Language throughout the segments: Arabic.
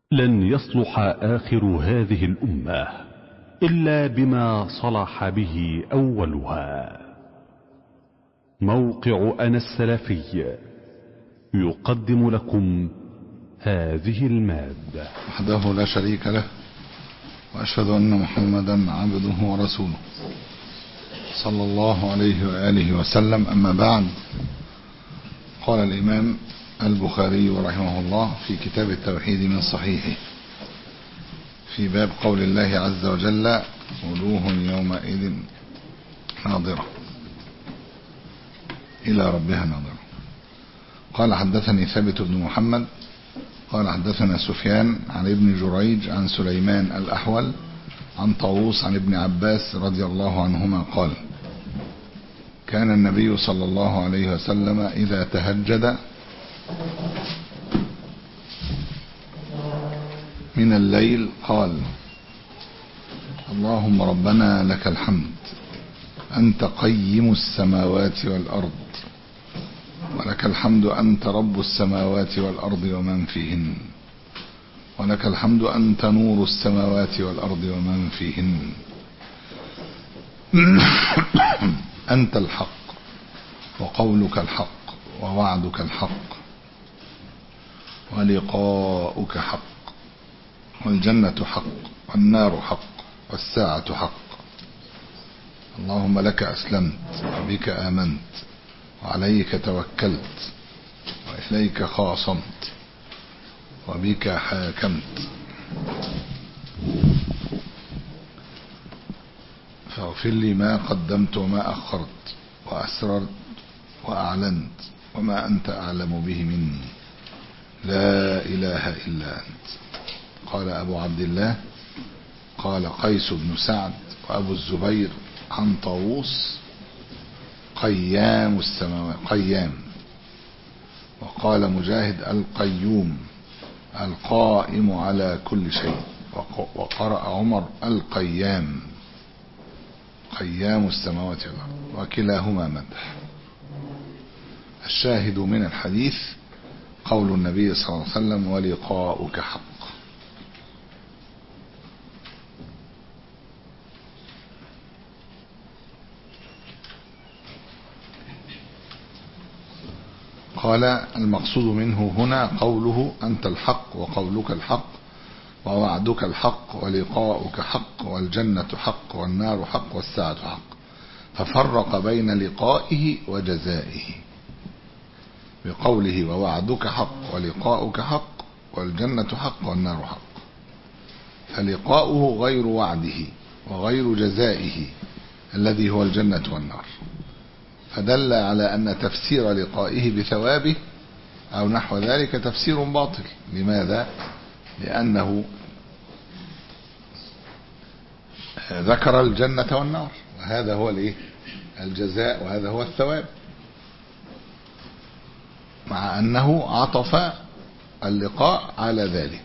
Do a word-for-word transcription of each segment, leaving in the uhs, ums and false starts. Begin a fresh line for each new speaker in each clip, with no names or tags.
لن يصلح آخر هذه الأمة إلا بما صلح به أولها. موقع أنا السلفي يقدم لكم هذه المادة.
وحده لا شريك له، وأشهد أن محمدا عبده ورسوله صلى الله عليه وآله وسلم. أما بعد، قال الإمام البخاري رحمه الله في كتاب التوحيد من صحيحه في باب قول الله عز وجل: وجوه يومئذ ناظرة إلى ربها ناظرة. قال: حدثني ثابت بن محمد قال حدثنا سفيان عن ابن جريج عن سليمان الأحول عن طاووس عن ابن عباس رضي الله عنهما قال: كان النبي صلى الله عليه وسلم إذا تهجد من الليل قال: اللهم ربنا لك الحمد، أنت قيم السماوات والأرض، ولك الحمد أنت رب السماوات والأرض ومن فيهن، ولك الحمد أنت نور السماوات والأرض ومن فيهن، أنت الحق وقولك الحق ووعدك الحق ولقاؤك حق، والجنة حق والنار حق والساعة حق. اللهم لك أسلمت وبك آمنت وعليك توكلت وإليك خاصمت وبك حاكمت، فاغفر لي ما قدمت وما أخرت وأسررت وأعلنت وما أنت أعلم به مني، لا إله إلا أنت. قال أبو عبد الله قال قيس بن سعد وأبو الزبير عن طاووس: قيام السماوات قيام. وقال مجاهد: القيوم القائم على كل شيء. وقرأ عمر: القيام قيام السماوات والأرض، وكلاهما مدح. الشاهد من الحديث قول النبي صلى الله عليه وسلم: ولقاؤك حق. قال: المقصود منه هنا قوله أنت الحق وقولك الحق ووعدك الحق ولقاؤك حق والجنة حق والنار حق والساعة حق، ففرق بين لقائه وجزائه بقوله: ووعدك حق ولقاؤك حق والجنة حق والنار حق. فلقاؤه غير وعده وغير جزائه الذي هو الجنة والنار، فدل على أن تفسير لقائه بثوابه أو نحو ذلك تفسير باطل. لماذا؟ لأنه ذكر الجنة والنار، وهذا هو الايه الجزاء وهذا هو الثواب، مع أنه عطف اللقاء على ذلك،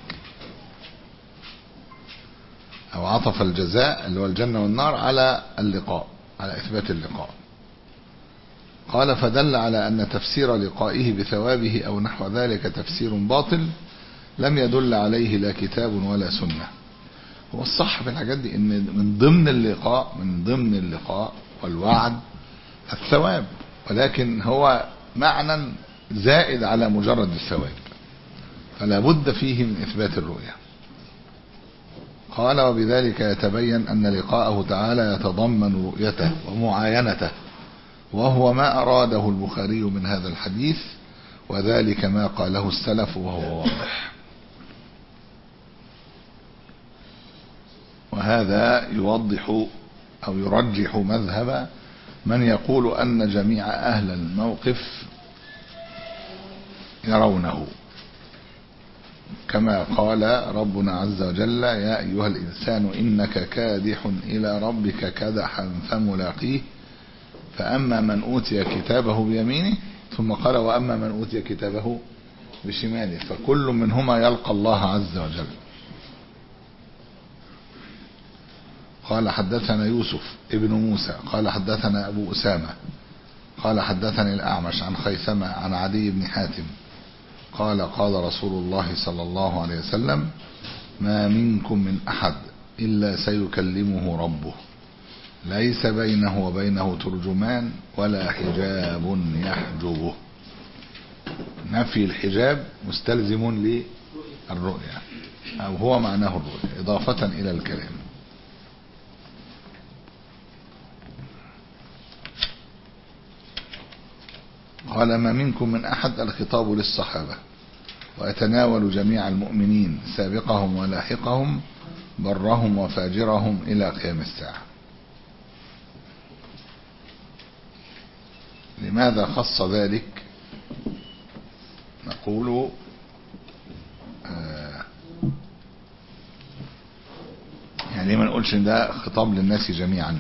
أو عطف الجزاء اللي هو الجنة والنار على اللقاء، على إثبات اللقاء. قال: فدل على أن تفسير لقائه بثوابه أو نحو ذلك تفسير باطل لم يدل عليه لا كتاب ولا سنة. هو الصح في الحاجات دي إن من ضمن اللقاء من ضمن اللقاء والوعد الثواب، ولكن هو معنى زائد على مجرد الثواب، فلا بد فيه من إثبات الرؤية. قال: وبذلك يتبين أن لقاءه تعالى يتضمن رؤيته ومعاينته، وهو ما أراده البخاري من هذا الحديث، وذلك ما قاله السلف وهو واضح. وهذا يوضح أو يرجح مذهب من يقول أن جميع أهل الموقف يرونه، كما قال ربنا عز وجل: يا أيها الإنسان إنك كادح إلى ربك كدحا فملاقيه، فأما من أوتي كتابه بيمينه، ثم قال: وأما من أوتي كتابه بشماله، فكل منهما يلقى الله عز وجل. قال: حدثنا يوسف ابن موسى قال حدثنا أبو أسامة قال حدثني الأعمش عن خيثمة عن عدي بن حاتم قال: قال رسول الله صلى الله عليه وسلم: ما منكم من أحد إلا سيكلمه ربه ليس بينه وبينه ترجمان ولا حجاب يحجبه. نفي الحجاب مستلزم للرؤيا أو هو معناه الرؤيا إضافة إلى الكلام. قال ما منكم من أحد الخطاب للصحابة ويتناول جميع المؤمنين سابقهم ولاحقهم برهم وفاجرهم إلى قيام الساعة. لماذا خص ذلك؟ نقول آه يعني ما نقولش ان ده خطاب للناس جميعا.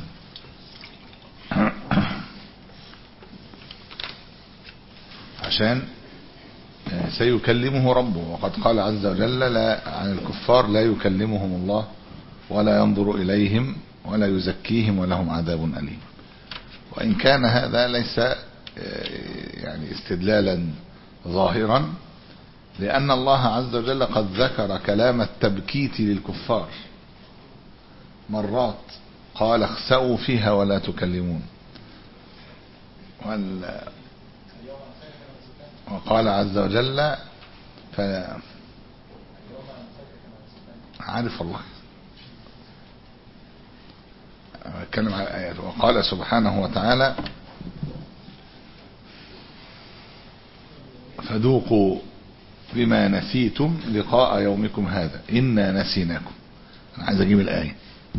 عشان سيكلمه ربه، وقد قال عز وجل لا عن الكفار لا يكلمهم الله ولا ينظر إليهم ولا يزكيهم ولهم عذاب أليم. وإن كان هذا ليس يعني استدلالا ظاهرا، لأن الله عز وجل قد ذكر كلام التبكيت للكفار مرات، قال اخسأوا فيها ولا تكلمون، وقال عز وجل ف عارف الله اتكلم على الآيات. وقال سبحانه وتعالى فذوقوا بما نسيتم لقاء يومكم هذا إنا نسيناكم. أنا عايز أجيب الآية.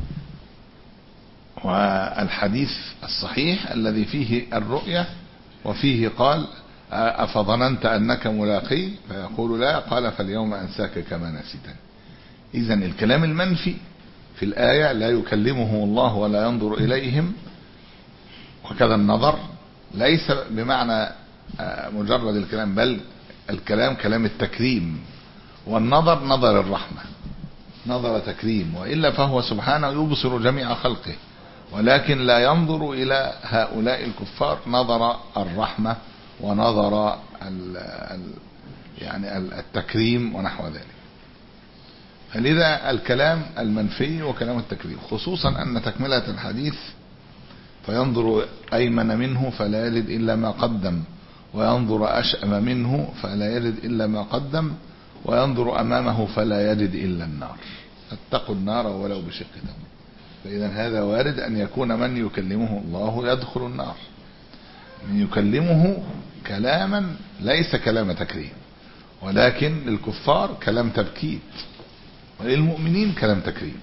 والحديث الصحيح الذي فيه الرؤية وفيه قال أفظننت أنك ملاقي فيقول لا، قال فاليوم أنساك كما نسيتني. إذن الكلام المنفي في الآية لا يكلمه الله ولا ينظر إليهم، وكذا النظر ليس بمعنى مجرد الكلام، بل الكلام كلام التكريم، والنظر نظر الرحمة نظر تكريم، وإلا فهو سبحانه يبصر جميع خلقه، ولكن لا ينظر إلى هؤلاء الكفار نظر الرحمة ونظر ال ال يعني التكريم ونحو ذلك. فلذا الكلام المنفي وكلام التكريم، خصوصا أن تكملة الحديث فينظر أيمن منه فلا يجد إلا ما قدم، وينظر أشأم منه فلا يجد إلا ما قدم، وينظر أمامه فلا يجد إلا النار، فاتقوا النار ولو بشق تمر. فإذا هذا وارد أن يكون من يكلمه الله يدخل النار، من يكلمه كلاما ليس كلام تكريم، ولكن للكفار كلام تبكيت، وللمؤمنين كلام تكريم.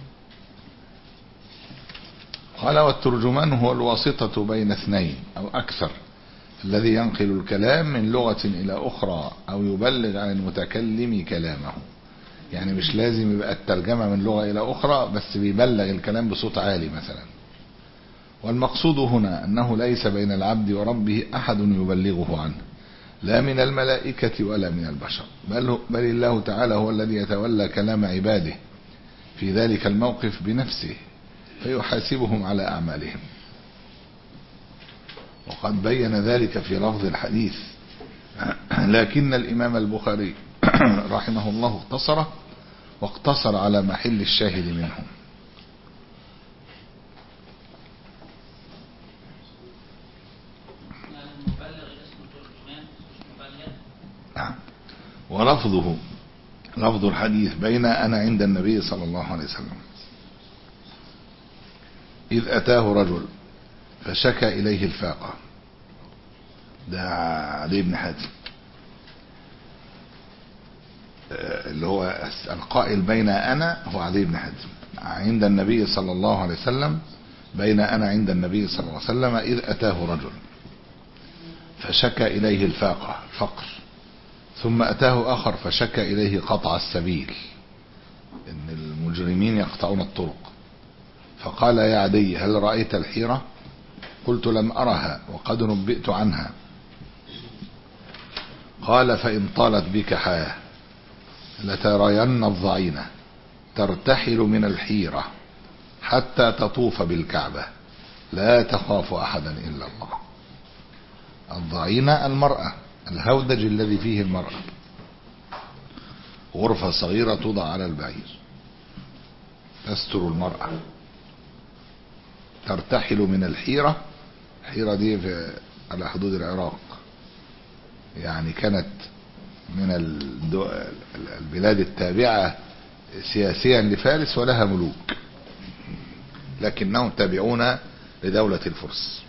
قال والترجمان هو الواسطة بين اثنين أو أكثر، الذي ينقل الكلام من لغة إلى أخرى أو يبلغ عن المتكلم كلامه. يعني مش لازم يبقى الترجمة من لغة إلى أخرى، بس بيبلغ الكلام بصوت عالي مثلا. والمقصود هنا أنه ليس بين العبد وربه أحد يبلغه عنه، لا من الملائكة ولا من البشر، بل, بل الله تعالى هو الذي يتولى كلام عباده في ذلك الموقف بنفسه فيحاسبهم على أعمالهم. وقد بين ذلك في لفظ الحديث، لكن الإمام البخاري رحمه الله اختصره واقتصر على محل الشاهد منهم. نعم. ولفظه لفظ الحديث بين أنا عند النبي صلى الله عليه وسلم إذ أتاه رجل فشكى إليه الفاقة، ده علي بن حاتم اللي هو القائل بين أنا هو علي بن حاتم عند النبي صلى الله عليه وسلم، بين أنا عند النبي صلى الله عليه وسلم إذ أتاه رجل فشكى إليه الفاقة الفقر، ثم أتاه آخر فشكى إليه قطع السبيل، إن المجرمين يقطعون الطرق، فقال يا عدي هل رأيت الحيرة؟ قلت لم أرها وقد نبئت عنها. قال فإن طالت بك حياة لترين الضعينة ترتحل من الحيرة حتى تطوف بالكعبة لا تخاف أحدا إلا الله. الضعينة المرأة، الهودج الذي فيه المرأة. غرفة صغيرة توضع على البعير تستر المرأة. ترتحل من الحيرة، الحيرة دي في على حدود العراق، يعني كانت من البلاد التابعة سياسيا لفارس ولها ملوك، لكنهم تابعون لدولة الفرس.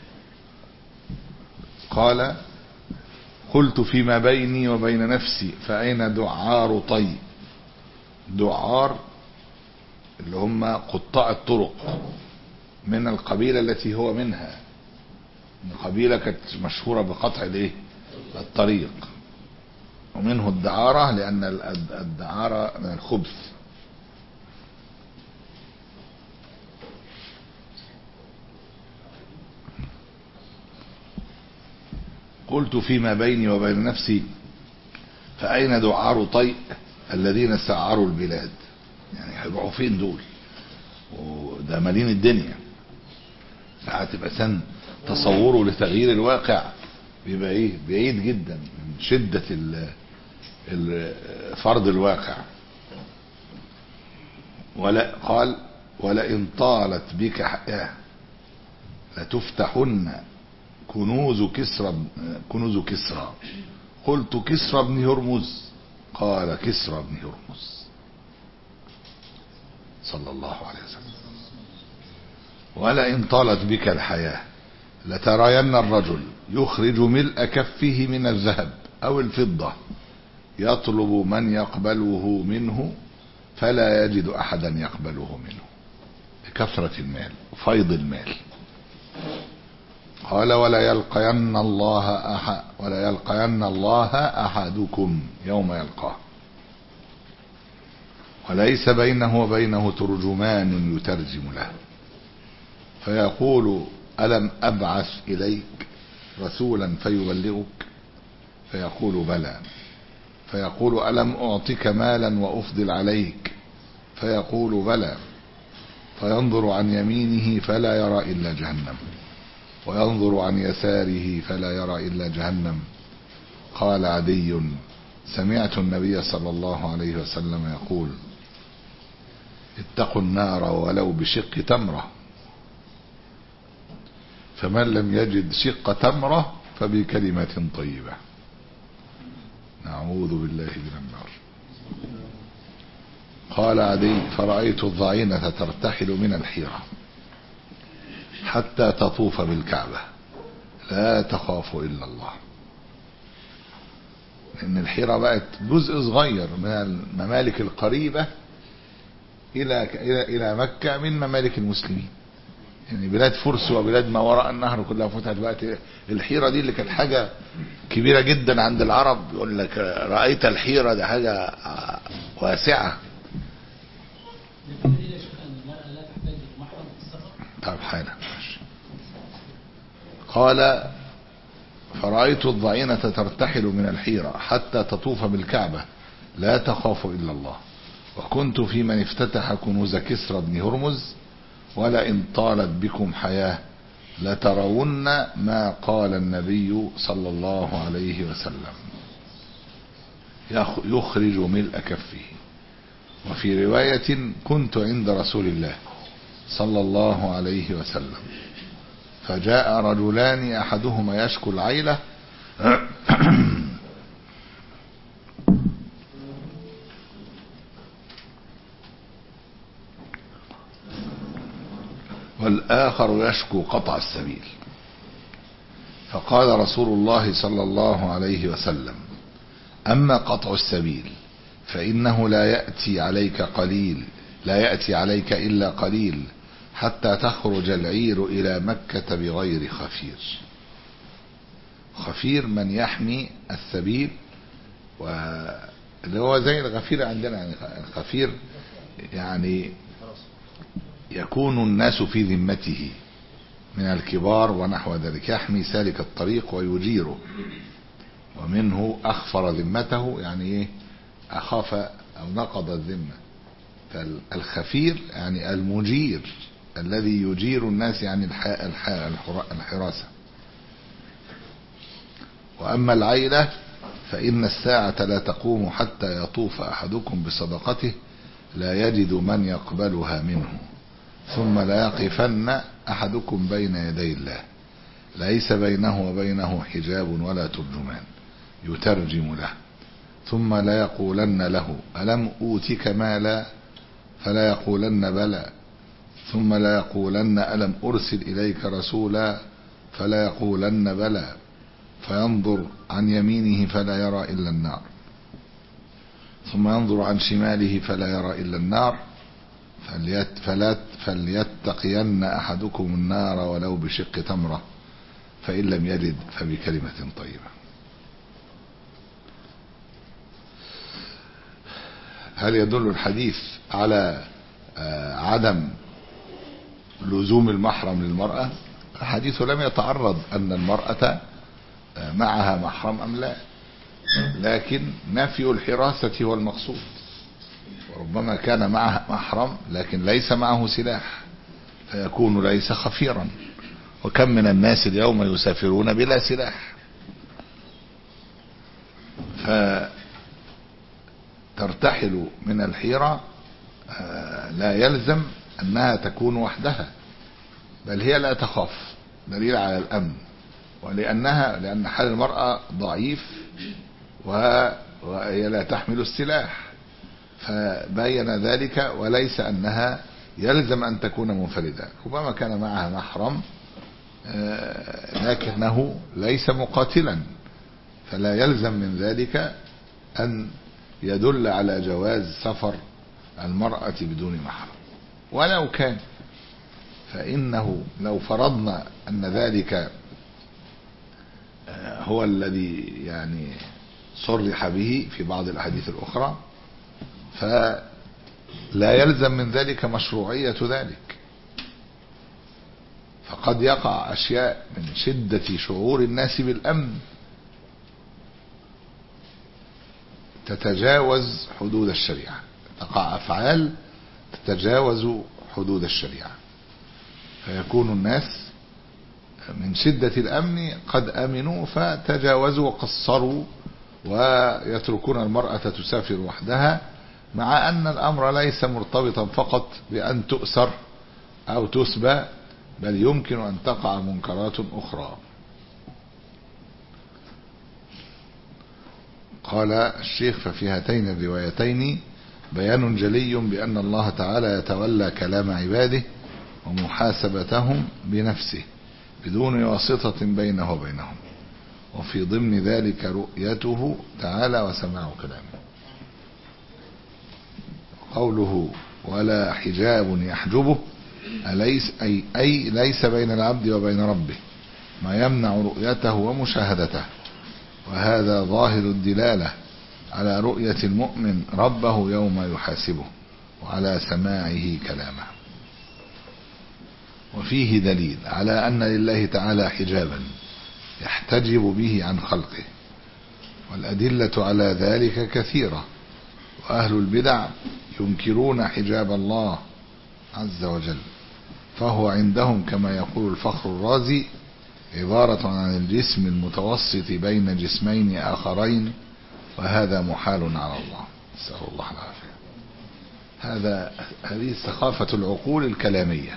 قال قلت فيما بيني وبين نفسي فأين دعار طي. دعار اللي هم قطاع الطرق من القبيلة التي هو منها، القبيلة كانت مشهورة بقطع الايه الطريق، ومنه الدعارة لأن الدعارة من الخبث. قلت فيما بيني وبين نفسي فأين دعار طيء الذين سعروا البلاد، يعني هيروحوا فين دول؟ وده مالين الدنيا. ساعات يبقى سن تصوره لتغيير الواقع بيبقى ايه بعيد جدا من شدة فرض الواقع. ولا قال ولئن طالت بك حياة لتفتحن كنوز كسرى كنوز كسرى. قلت كسرى بن هرمز، قال كسرى بن هرمز صلى الله عليه وسلم. ولئن طالت بك الحياة لترين الرجل يخرج ملء كفه من الذهب أو الفضة يطلب من يقبله منه فلا يجد أحدا يقبله منه، لكثرة المال وفيض المال. قال ولا يلقين الله أحد ولا يلقين الله أحدكم يوم يلقاه وليس بينه وبينه ترجمان يترجم له، فيقول ألم أبعث إليك رسولا فيبلغك؟ فيقول بلى. فيقول ألم أعطك مالا وأفضل عليك؟ فيقول بلى. فينظر عن يمينه فلا يرى إلا جهنم، وينظر عن يساره فلا يرى إلا جهنم. قال عدي سمعت النبي صلى الله عليه وسلم يقول اتقوا النار ولو بشق تمرة، فمن لم يجد شق تمرة فبكلمة طيبة. نعوذ بالله من النار. قال عدي فرأيت الضعينة ترتحل من الحيرة حتى تطوف بالكعبة لا تخاف إلا الله. لأن الحيرة بقت جزء صغير من الممالك القريبة إلى إلى إلى مكة من ممالك المسلمين، يعني بلاد فرس وبلاد ما وراء النهر كلها فتحت. بقت الحيرة دي اللي كانت حاجة كبيرة جدا عند العرب، يقول لك رأيت الحيرة، ده حاجة واسعة. طب حالا. قال فرأيت الضعينة ترتحل من الحيرة حتى تطوف بالكعبة لا تخاف إلا الله، وكنت في من افتتح كنوز كسرى بن هرمز ولئن طالت بكم حياة لترون ما قال النبي صلى الله عليه وسلم يخرج ملء كفه. وفي رواية كنت عند رسول الله صلى الله عليه وسلم فجاء رجلان أحدهما يشكو العيلة والآخر يشكو قطع السبيل. فقال رسول الله صلى الله عليه وسلم أما قطع السبيل فإنه لا يأتي عليك قليل لا يأتي عليك إلا قليل حتى تخرج العير إلى مكة بغير خفير. خفير من يحمي السبيل، واللي هو زي الغفير عندنا. يعني الخفير يعني يكون الناس في ذمته من الكبار ونحو ذلك، يحمي سالك الطريق ويجيره. ومنه أخفر ذمته، يعني إيه أخاف أو نقض الذمة. فالخفير يعني المجير الذي يجير الناس عن الحراسة. وأما العيلة فإن الساعة لا تقوم حتى يطوف أحدكم بصدقته لا يجد من يقبلها منه، ثم لا يقفن أحدكم بين يدي الله ليس بينه وبينه حجاب ولا ترجمان يترجم له، ثم لا يقولن له ألم أوتك مالا فلا يقولن بلى، ثم لا يقولن ألم أرسل إليك رسولا فلا يقولن بلى، فينظر عن يمينه فلا يرى إلا النار، ثم ينظر عن شماله فلا يرى إلا النار، فليت فلت فليتقين أحدكم النار ولو بشق تمرة، فإن لم يجد فبكلمة طيبة. هل يدل الحديث على عدم لزوم المحرم للمرأة؟ الحديث لم يتعرض أن المرأة معها محرم أم لا، لكن نفي الحراسة هو المقصود، وربما كان معها محرم لكن ليس معه سلاح فيكون ليس خفيرا، وكم من الناس اليوم يسافرون بلا سلاح. فترتحل من الحيرة لا يلزم أنها تكون وحدها، بل هي لا تخاف، دليل على الأمن، ولأنها لأن حال المرأة ضعيف وهي لا تحمل السلاح، فبين ذلك، وليس أنها يلزم أن تكون منفردة، ربما كان معها محرم لكنه ليس مقاتلا، فلا يلزم من ذلك أن يدل على جواز سفر المرأة بدون محرم. ولو كان، فإنه لو فرضنا أن ذلك هو الذي يعني صرح به في بعض الأحاديث الأخرى، فلا يلزم من ذلك مشروعية ذلك، فقد يقع أشياء من شدة شعور الناس بالأمن تتجاوز حدود الشريعة، تقع أفعال تتجاوز حدود الشريعة، فيكون الناس من شدة الأمن قد أمنوا فتجاوزوا وقصروا ويتركون المرأة تسافر وحدها، مع أن الأمر ليس مرتبطا فقط بأن تؤسر أو تسبى، بل يمكن أن تقع منكرات أخرى. قال الشيخ: ففي هاتين الروايتين بيان جلي بأن الله تعالى يتولى كلام عباده ومحاسبتهم بنفسه بدون واسطة بينه وبينهم، وفي ضمن ذلك رؤيته تعالى وسماع كلامه. قوله ولا حجاب يحجبه أليس أي, أي ليس بين العبد وبين ربه ما يمنع رؤيته ومشاهدته، وهذا ظاهر الدلالة على رؤية المؤمن ربه يوم يحاسبه وعلى سماعه كلامه. وفيه دليل على أن لله تعالى حجابا يحتجب به عن خلقه، والأدلة على ذلك كثيرة، وأهل البدع ينكرون حجاب الله عز وجل، فهو عندهم كما يقول الفخر الرازي عبارة عن الجسم المتوسط بين جسمين آخرين، وهذا محال على الله، نسأل الله العافية. هذا هذه ثقافة العقول الكلامية.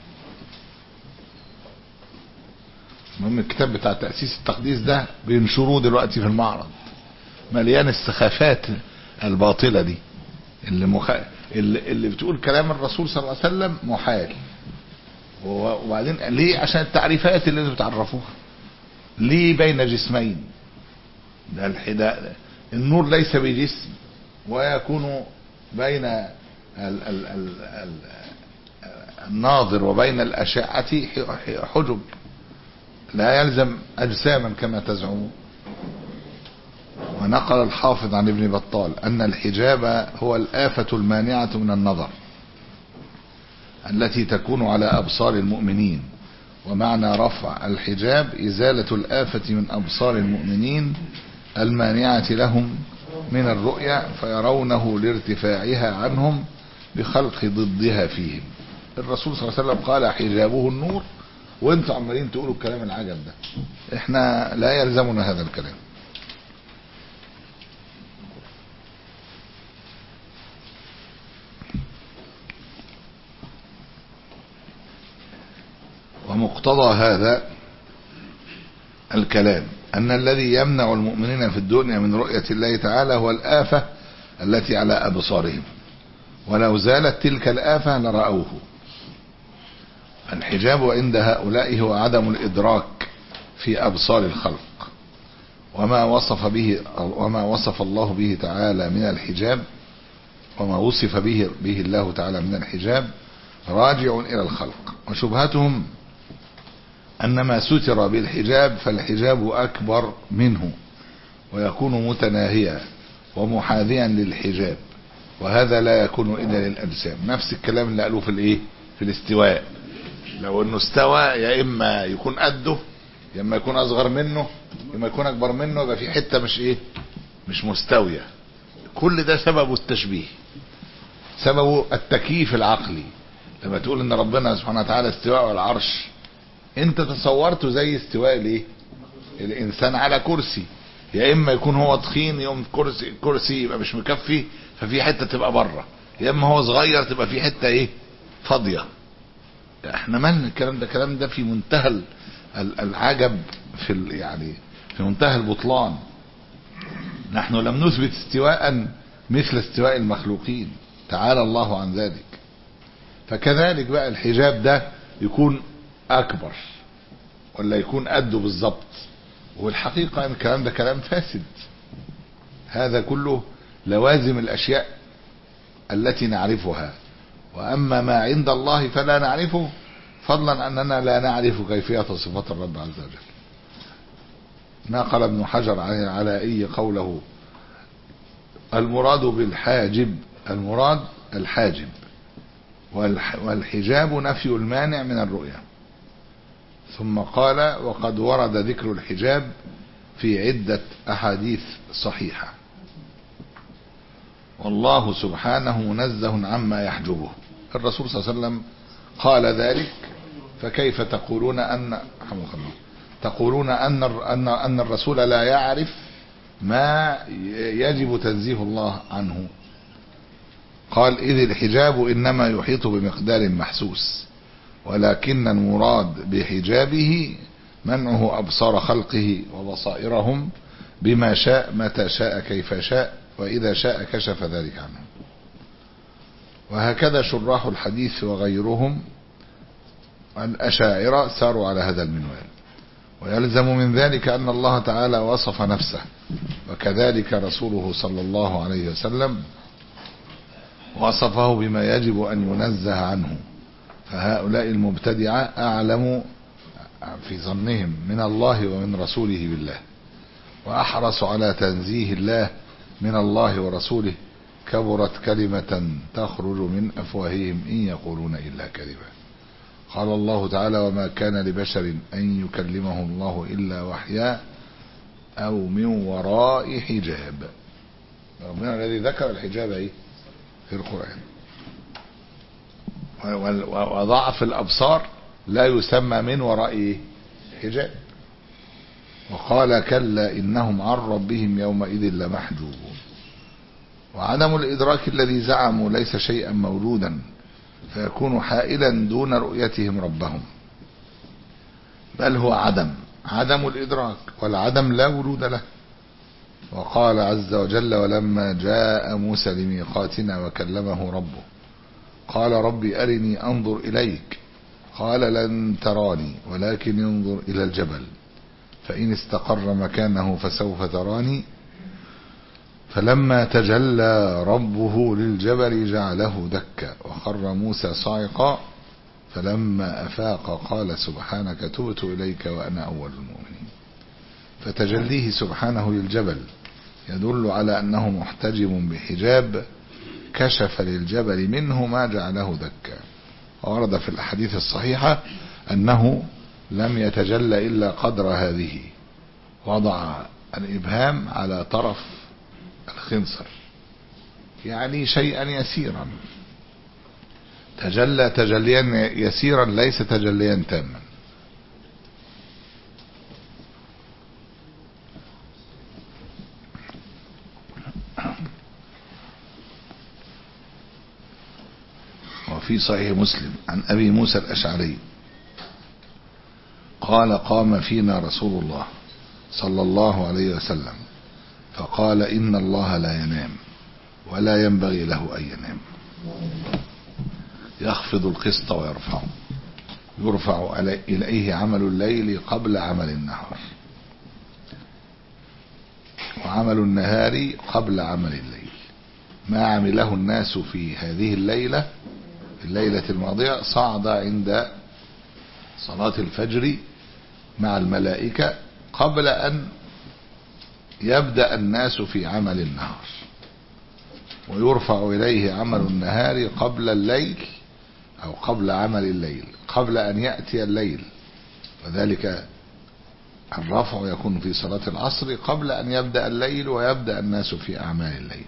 المهم الكتاب بتاع تأسيس التقديس ده بينشروه دلوقتي في المعرض، مليان السخافات الباطلة دي اللي, مخ... اللي, اللي بتقول كلام الرسول صلى الله عليه وسلم محال، وبعدين ليه؟ عشان التعريفات اللي انتوا بتعرفوها. ليه بين جسمين؟ ده الحداء النور ليس بجسم، ويكون بين ال ال ال ال الناظر وبين الأشعة حجب، لا يلزم أجساما كما تزعمون. ونقل الحافظ عن ابن بطال أن الحجاب هو الآفة المانعة من النظر التي تكون على أبصار المؤمنين، ومعنى رفع الحجاب إزالة الآفة من أبصار المؤمنين المانعة لهم من الرؤية، فيرونه لارتفاعها عنهم بخلق ضدها فيهم. الرسول صلى الله عليه وسلم قال حجابه النور، وانتم عمالين تقولوا الكلام العجب ده. احنا لا يلزمنا هذا الكلام. ومقتضى هذا الكلام أن الذي يمنع المؤمنين في الدنيا من رؤية الله تعالى هو الآفة التي على أبصارهم، ولو زالت تلك الآفة لرأوه. الحجاب عند هؤلاء هو عدم الإدراك في أبصار الخلق، وما وصف به وما وصف الله به تعالى من الحجاب، وما وصف به به الله تعالى من الحجاب راجع إلى الخلق. وشبهتهم أن ما ستر بالحجاب فالحجاب أكبر منه ويكون متناهيا ومحاذيا للحجاب، وهذا لا يكون إلا للأجسام. نفس الكلام اللي قالوه في الإيه في الاستواء، لو انه استوى يا اما يكون قده يا اما يكون اصغر منه يا اما يكون اكبر منه، يبقى في حته مش ايه مش مستويه. كل ده سببه التشبيه، سببه التكييف العقلي. لما تقول ان ربنا سبحانه وتعالى استواء على العرش، انت تصورته زي استواء الايه الانسان على كرسي، يا اما يكون هو تخين يوم كرسي كرسي يبقى مش مكفي ففي حته تبقى بره، يا اما هو صغير تبقى في حته ايه فاضيه. احنا مالنا الكلام ده؟ الكلام ده في منتهى العجب، في يعني في منتهى البطلان. نحن لم نثبت استواء مثل استواء المخلوقين، تعالى الله عن ذلك. فكذلك بقى الحجاب ده يكون اكبر ولا يكون قده بالظبط، والحقيقة ان الكلام ده كلام فاسد. هذا كله لوازم الاشياء التي نعرفها، واما ما عند الله فلا نعرفه، فضلا اننا لا نعرف كيفية صفات الرب عز وجل. نقل ابن حجر عن العلائي قوله: المراد بالحاجب المراد الحاجب، والحجاب نفي المانع من الرؤية. ثم قال: وقد ورد ذكر الحجاب في عدة أحاديث صحيحة، والله سبحانه منزه عما يحجبه. الرسول صلى الله عليه وسلم قال ذلك، فكيف تقولون أن تقولون أن أن أن الرسول لا يعرف ما يجب تنزيه الله عنه؟ قال: إذ الحجاب إنما يحيط بمقدار محسوس، ولكن المراد بحجابه منعه أبصار خلقه وبصائرهم بما شاء متى شاء كيف شاء، وإذا شاء كشف ذلك عنه. وهكذا شراح الحديث وغيرهم الأشاعرة ساروا على هذا المنوال. ويلزم من ذلك أن الله تعالى وصف نفسه، وكذلك رسوله صلى الله عليه وسلم وصفه بما يجب أن ينزه عنه. فهؤلاء المبتدعة أعلم في ظنهم من الله ومن رسوله بالله، وأحرص على تنزيه الله من الله ورسوله. كبرت كلمة تخرج من أفواههم إن يقولون إلا كذبا. قال الله تعالى: وما كان لبشر أن يكلمه الله إلا وحيا أو من وراء حجاب. ربنا الذي ذكر الحجاب إيه في القرآن. وضعف الأبصار لا يسمى من وراء حجاب. وقال: كلا إنهم عن ربهم يومئذ لمحجوبون. وعدم الإدراك الذي زعموا ليس شيئا موجودا، فيكون حائلا دون رؤيتهم ربهم، بل هو عدم عدم الإدراك، والعدم لا وجود له. وقال عز وجل: ولما جاء موسى لميقاتنا وكلمه ربه قال ربي أرني أنظر إليك قال لن تراني ولكن انظر إلى الجبل فإن استقر مكانه فسوف تراني فلما تجلى ربه للجبل جعله دكا وخر موسى صاعقا فلما أفاق قال سبحانك تبت إليك وأنا أول المؤمنين. فتجليه سبحانه للجبل يدل على أنه محتجم بحجاب كشف للجبل منه ما جعله دكا. ورد في الأحاديث الصحيحة أنه لم يتجلى إلا قدر هذه، وضع الإبهام على طرف الخنصر يعني شيئا يسيرا، تجلى تجليا يسيرا ليس تجليا تاما. وفي صحيح مسلم عن أبي موسى الأشعري قال قام فينا رسول الله صلى الله عليه وسلم فقال إن الله لا ينام ولا ينبغي له أن ينام، يخفض القسط ويرفعه، يرفع إليه عمل الليل قبل عمل النهار، وعمل النهار قبل عمل الليل. ما عمله الناس في هذه الليلة في الليلة الماضية صعد عند صلاة الفجر مع الملائكة قبل أن يبدأ الناس في عمل النهار، ويرفع إليه عمل النهار قبل الليل أو قبل عمل الليل، قبل أن يأتي الليل، وذلك الرفع يكون في صلاة العصر قبل أن يبدأ الليل ويبدأ الناس في أعمال الليل.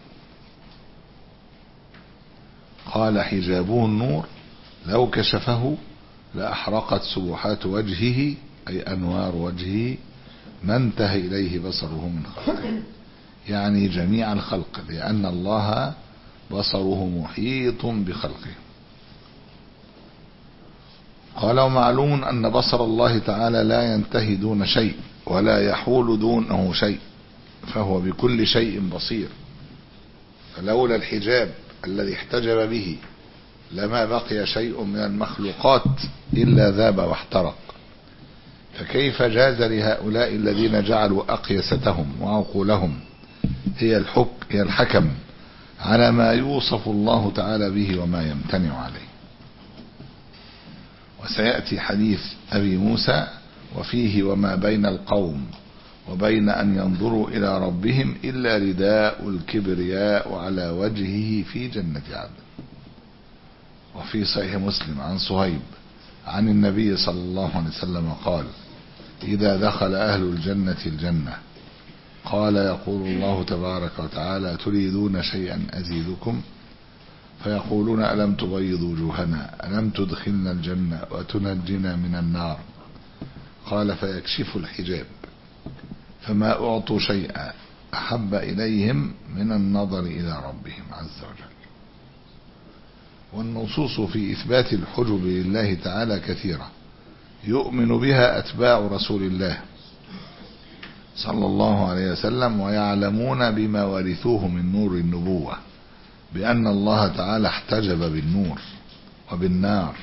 قال حجابه النور لو كشفه لأحرقت سبحات وجهه أي أنوار وجهه ما انتهى إليه بصره من خلقه، يعني جميع الخلق، لأن الله بصره محيط بخلقه. قال ومعلوم أن بصر الله تعالى لا ينتهي دون شيء ولا يحول دونه شيء، فهو بكل شيء بصير، فلولا الحجاب الذي احتجب به لما بقي شيء من المخلوقات إلا ذاب واحترق، فكيف جاز لهؤلاء الذين جعلوا أقيستهم وعقولهم هي الحك هي الحكم على ما يوصف الله تعالى به وما يمتنع عليه. وسيأتي حديث أبي موسى وفيه وما بين القوم وبين أن ينظروا إلى ربهم إلا رداء الكبرياء على وجهه في جنة عدن. وفي صحيح مسلم عن صهيب عن النبي صلى الله عليه وسلم قال إذا دخل أهل الجنة الجنة قال يقول الله تبارك وتعالى تريدون شيئا أزيدكم، فيقولون ألم تبيض وجوهنا ألم تدخلنا الجنة وتنجنا من النار، قال فيكشف الحجاب فما أعطوا شيئا أحب إليهم من النظر إلى ربهم عز وجل. والنصوص في إثبات الحجب لله تعالى كثيرة يؤمن بها أتباع رسول الله صلى الله عليه وسلم، ويعلمون بما ورثوه من نور النبوة بأن الله تعالى احتجب بالنور وبالنار.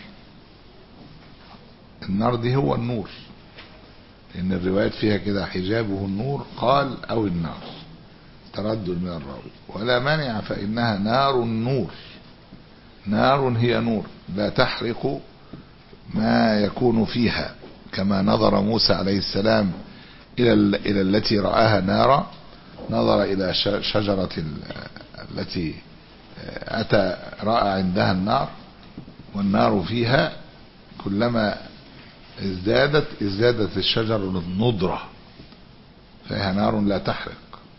النار دي هو النور، لأن الروايات فيها كده حجابه النور قال أو النار، تردد من الراوي، ولا مانع فإنها نار النور، نار هي نور لا تحرق ما يكون فيها، كما نظر موسى عليه السلام إلى إلى التي رآها نارا، نظر إلى شجرة التي أتى رأى عندها النار، والنار فيها كلما ازدادت ازدادت الشجر النضرة، فيها نار لا تحرق.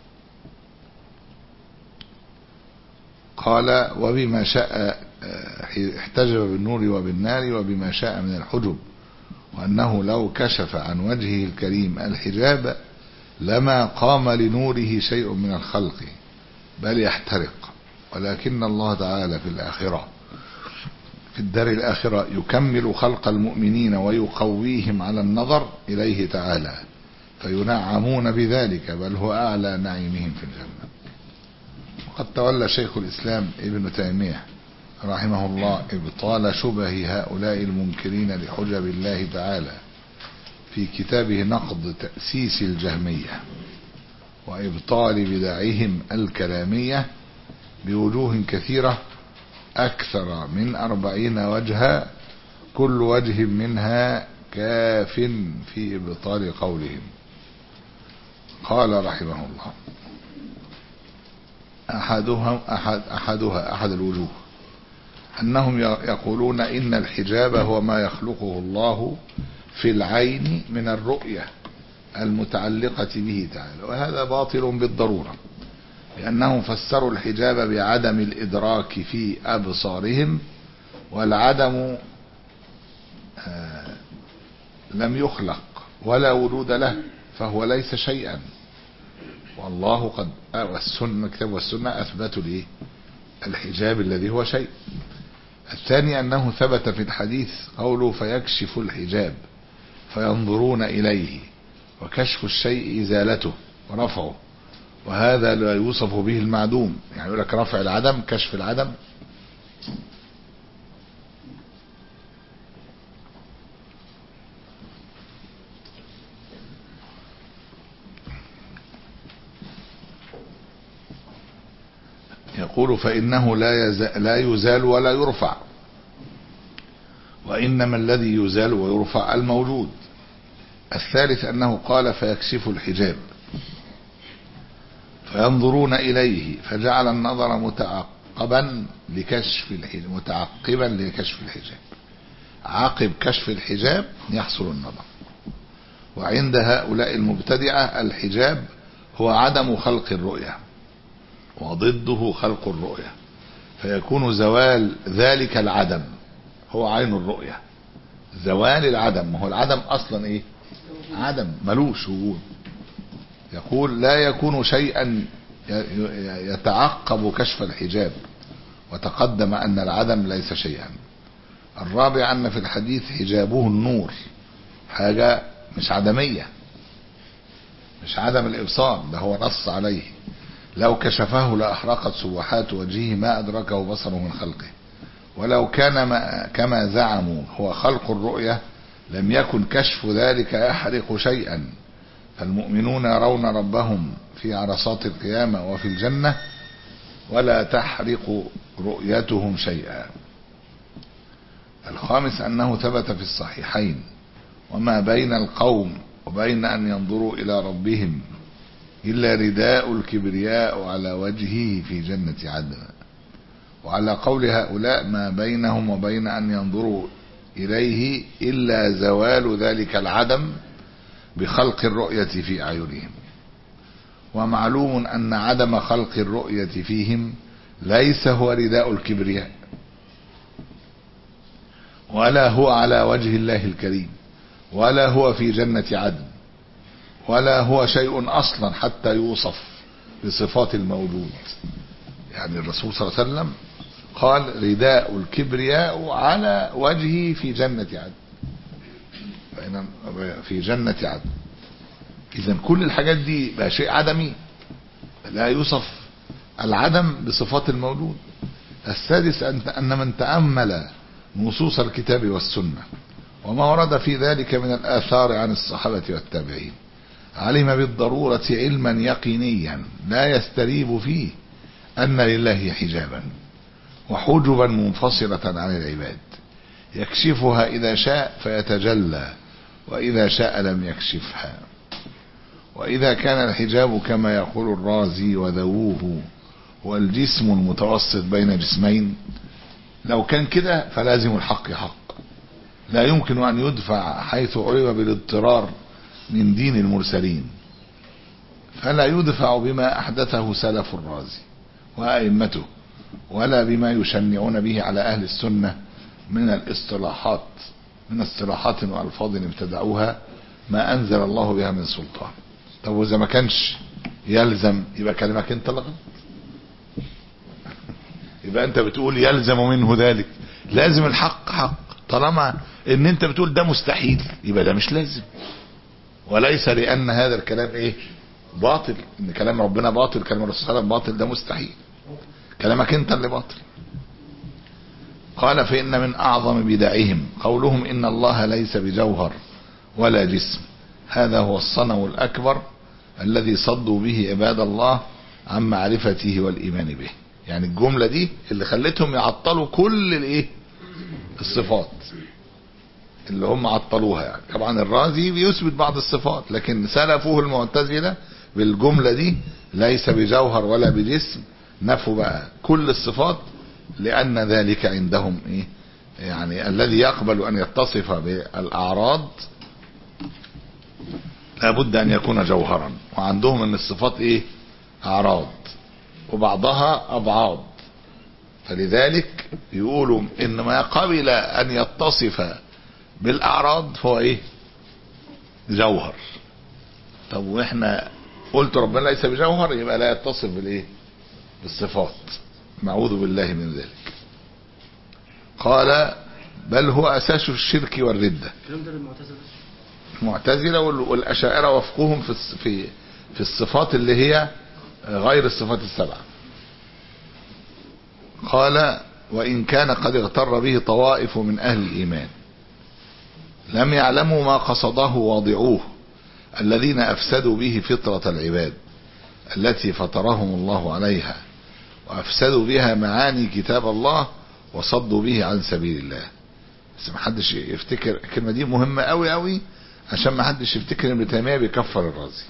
قال وبما شاء احتجب بالنور وبالنار وبما شاء من الحجب، وأنه لو كشف عن وجهه الكريم الحجاب لما قام لنوره شيء من الخلق بل يحترق، ولكن الله تعالى في الآخرة في الدار الآخرة يكمل خلق المؤمنين ويقويهم على النظر إليه تعالى فينعمون بذلك، بل هو أعلى نعيمهم في الجنة. وقد تولى شيخ الإسلام ابن تيمية رحمه الله إبطال شبه هؤلاء المنكرين لحجب الله تعالى في كتابه نقد تأسيس الجهمية وإبطال بدعهم الكلامية بوجوه كثيرة أكثر من أربعين وجها، كل وجه منها كاف في إبطال قولهم. قال رحمه الله أحدها أحد أحدها أحد الوجوه أنهم يقولون إن الحجاب هو ما يخلقه الله في العين من الرؤية المتعلقة به تعالى، وهذا باطل بالضرورة، لأنهم فسروا الحجاب بعدم الإدراك في أبصارهم، والعدم لم يخلق ولا وجود له، فهو ليس شيئا، والله قد والسنة الكتاب والسنة أثبتوا ليه الحجاب الذي هو شيء. الثاني أنه ثبت في الحديث قوله فيكشف الحجاب، فينظرون إليه، وكشف الشيء إزالته ورفعه، وهذا لا يوصف به المعدوم. يعني يقول لك رفع العدم، كشف العدم. يقول فإنه لا يزال, لا يزال ولا يرفع، وإنما الذي يزال ويرفع الموجود. الثالث أنه قال فيكشف الحجاب فينظرون إليه، فجعل النظر متعقبا لكشف الحجاب، متعقبا لكشف الحجاب، عقب كشف الحجاب يحصل النظر. وعند هؤلاء المبتدعة الحجاب هو عدم خلق الرؤية، وضده خلق الرؤية، فيكون زوال ذلك العدم هو عين الرؤية. زوال العدم، هو العدم أصلا إيه؟ عدم ملوش وجود. يقول لا يكون شيئا يتعقب كشف الحجاب، وتقدم أن العدم ليس شيئا. الرابع أن في الحديث حجابه النور، حاجة مش عدمية، مش عدم الإبصار، ده هو نص عليه. لو كشفه لأحرقت سبحات وجهه ما أدركه بصره من خلقه. ولو كان ما كما زعموا هو خلق الرؤية لم يكن كشف ذلك يحرق شيئا، فالمؤمنون يرون ربهم في عرصات القيامة وفي الجنة ولا تحرق رؤيتهم شيئا. الخامس أنه ثبت في الصحيحين وما بين القوم وبين أن ينظروا إلى ربهم إلا رداء الكبرياء على وجهه في جنة عدن. وعلى قول هؤلاء ما بينهم وبين أن ينظروا إليه إلا زوال ذلك العدم بخلق الرؤية في أعينهم. ومعلوم أن عدم خلق الرؤية فيهم ليس هو رداء الكبرياء، ولا هو على وجه الله الكريم، ولا هو في جنة عدن، ولا هو شيء أصلا حتى يوصف بصفات الموجود. يعني الرسول صلى الله عليه وسلم قال رداء الكبرياء على وجهه في جنة عدن، في جنة عدن. إذن كل الحاجات دي بقى شيء عدمي لا يوصف العدم بصفات الموجود. السادس أن من تأمل نصوص الكتاب والسنة وما ورد في ذلك من الآثار عن الصحابة والتابعين علم بالضرورة علما يقينيا لا يستريب فيه أن لله حجابا وحجبا منفصلة عن العباد يكشفها إذا شاء فيتجلى، وإذا شاء لم يكشفها. وإذا كان الحجاب كما يقول الرازي وذووه هو الجسم المتوسط بين جسمين، لو كان كده فلازم الحق حق، لا يمكن أن يدفع حيث علم بالاضطرار من دين المرسلين، فلا يدفع بما أحدثه سلف الرازي وأئمته، ولا بما يشنعون به على أهل السنة من الاصطلاحات من اصطلاحات وألفاظ ابتدعوها ما أنزل الله بها من سلطان. طب وإذا ما كانش يلزم يبقى كلامك انت لغط، يبقى انت بتقول يلزم منه ذلك، لازم الحق حق. طالما ان انت بتقول ده مستحيل يبقى ده مش لازم، وليس لأن هذا الكلام ايه باطل، ان كلام ربنا باطل، كلام الرسول صلى الله عليه وسلم باطل، ده مستحيل، كلامك انت اللي باطل. قال فإن من أعظم بدعهم قولهم إن الله ليس بجوهر ولا جسم، هذا هو الصنم الأكبر الذي صدوا به عباد الله عن معرفته والإيمان به. يعني الجملة دي اللي خلتهم يعطلوا كل الايه الصفات اللي هم عطلوها. يعني طبعا الرازي بيثبت بعض الصفات، لكن سلفوه المعتزلة بالجملة دي ليس بجوهر ولا بجسم نفوا بقى كل الصفات، لأن ذلك عندهم ايه يعني الذي يقبل أن يتصف بالأعراض لابد أن يكون جوهرا، وعندهم أن الصفات ايه أعراض وبعضها أبعاض، فلذلك يقولوا إن ما قبل أن يتصف بالأعراض هو ايه جوهر. طب واحنا قلت ربنا ليس بجوهر يبقى لا يتصف بالايه بالصفات، نعوذ بالله من ذلك. قال بل هو أساس الشرك والردة.
الكلام ده للمعتزلة
المعتزلة والأشاعرة وفقهم في في في الصفات اللي هي غير الصفات السبعة. قال وإن كان قد اغتر به طوائف من أهل الإيمان لم يعلموا ما قصده واضعوه الذين أفسدوا به فطرة العباد التي فطرهم الله عليها وأفسدوا بها معاني كتاب الله وصدوا به عن سبيل الله. بس ما حدش يفتكر الكلمة دي مهمة قوي قوي عشان ما حدش يفتكر ابن تيمية بيكفر الرازي.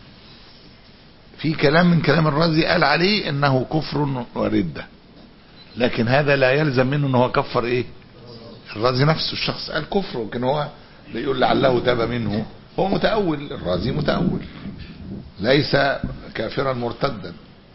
في كلام من كلام الرازي قال عليه انه كفر وردة، لكن هذا لا يلزم منه انه هو كفر ايه الرازي نفسه. الشخص قال كفر لكن هو بيقول لعله تاب منه، هو متأول، الرازي متأول ليس كافرا مرتدا.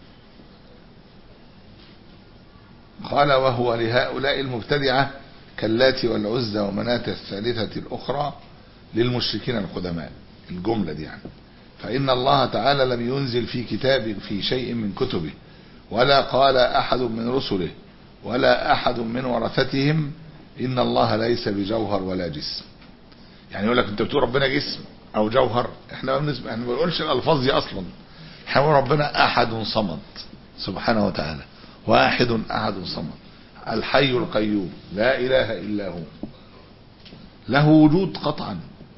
قال وهو لهؤلاء المبتدعة كاللات والعزى ومناة الثالثة الأخرى للمشركين القدماء، الجملة دي يعني. فإن الله تعالى لم ينزل في كتاب في شيء من كتبه ولا قال أحد من رسله ولا أحد من ورثتهم إن الله ليس بجوهر ولا جسم. يعني يقول لك أنت بتقول ربنا جسم أو جوهر، احنا ما بنقولش الألفاظ دي أصلا. احنا بنقول ربنا أحد صمد سبحانه وتعالى، واحد أحد صمد الحي القيوم لا إله إلا هو، له وجود قطعا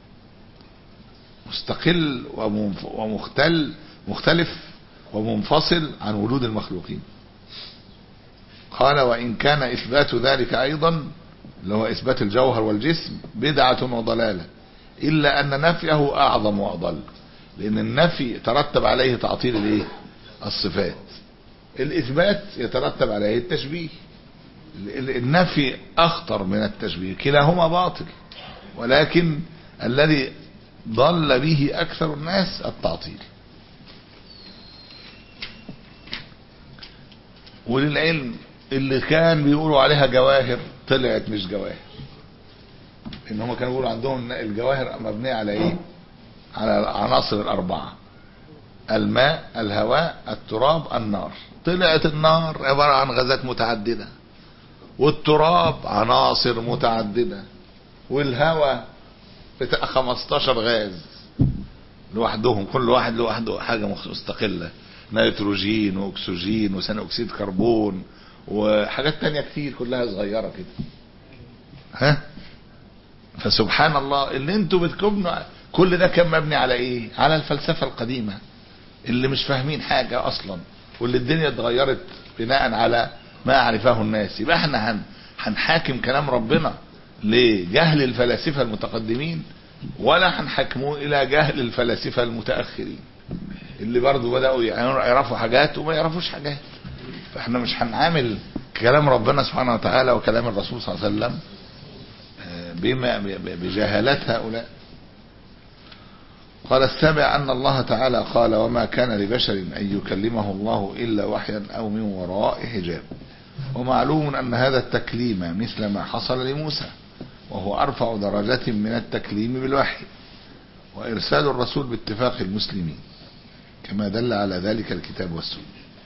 مستقل ومختل مختلف ومنفصل عن وجود المخلوقين. قال وإن كان إثبات ذلك أيضا اللي هو إثبات الجوهر والجسم بدعة وضلالة، إلا أن نفيه أعظم وأضل، لأن النفي ترتب عليه تعطيل الايه الصفات، الإثبات يترتب عليه التشبيه. النفي أخطر من التشبيه، كلاهما باطل، ولكن الذي ضل به أكثر الناس التعطيل. وللعلم اللي كان بيقولوا عليها جواهر طلعت مش جواهر، لأن هم كانوا بيقولوا عندهم الجواهر مبنية على إيه؟ على العناصر الأربعة: الماء، الهواء، التراب، النار. طلعت النار عبارة عن غازات متعددة، والتراب عناصر متعددة، والهواء بتاع خمستاشر غاز لوحدهم، كل واحد لوحده حاجة مستقلة، نيتروجين واكسجين وثاني اكسيد كربون وحاجات تانية كتير كلها صغيرة كده. ها فسبحان الله اللي انتوا بتكونوا كل ده كان مبني على ايه؟ على الفلسفة القديمة اللي مش فاهمين حاجة اصلا، واللي الدنيا اتغيرت بناء على ما عرفه الناس. يبقى احنا هن هنحاكم كلام ربنا لجهل الفلاسفة المتقدمين، ولا هنحكمه الى جهل الفلاسفة المتأخرين اللي برضو بدأوا يعرفوا حاجات وما يعرفوش حاجات. فاحنا مش هنعامل كلام ربنا سبحانه وتعالى وكلام الرسول صلى الله عليه وسلم بما بجهالات هؤلاء. قال السابع أن الله تعالى قال وما كان لبشر أن يكلمه الله إلا وحيا أو من وراء حجاب. ومعلوم أن هذا التكليم مثل ما حصل لموسى، وهو أرفع درجة من التكليم بالوحي وإرسال الرسول باتفاق المسلمين، كما دل على ذلك الكتاب والسنة.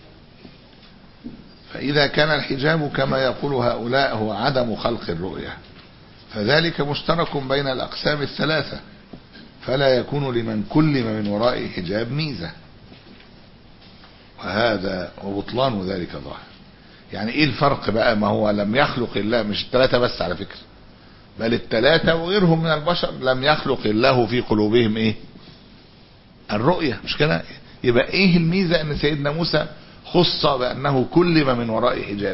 فإذا كان الحجاب كما يقول هؤلاء هو عدم خلق الرؤية، فذلك مشترك بين الأقسام الثلاثة، فلا يكون لمن كلم من وراء حجاب ميزة، وهذا وبطلان ذلك ظاهر. يعني ايه الفرق بقى؟ ما هو لم يخلق الله، مش الثلاثة بس على فكرة، بل الثلاثة وغيرهم من البشر لم يخلق الله في قلوبهم ايه؟ الرؤية، مش كده؟ يبقى ايه الميزة ان سيدنا موسى خص بأنه كلم من وراء حجاب؟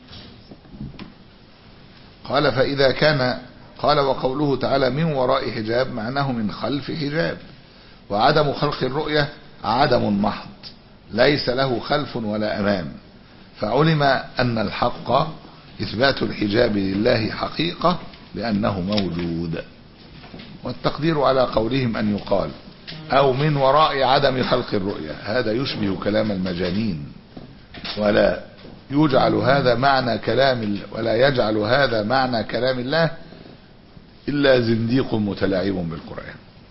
قال فإذا كان قال وقوله تعالى من وراء حجاب معناه من خلف حجاب، وعدم خلق الرؤية عدم محض ليس له خلف ولا أمام، فعلم أن الحق إثبات الحجاب لله حقيقة لأنه موجود. والتقدير على قولهم أن يقال أو من وراء عدم خلق الرؤية، هذا يشبه كلام المجانين، ولا يجعل هذا معنى كلام ولا يجعل هذا معنى كلام الله إلا زنديق متلاعب بالقرآن،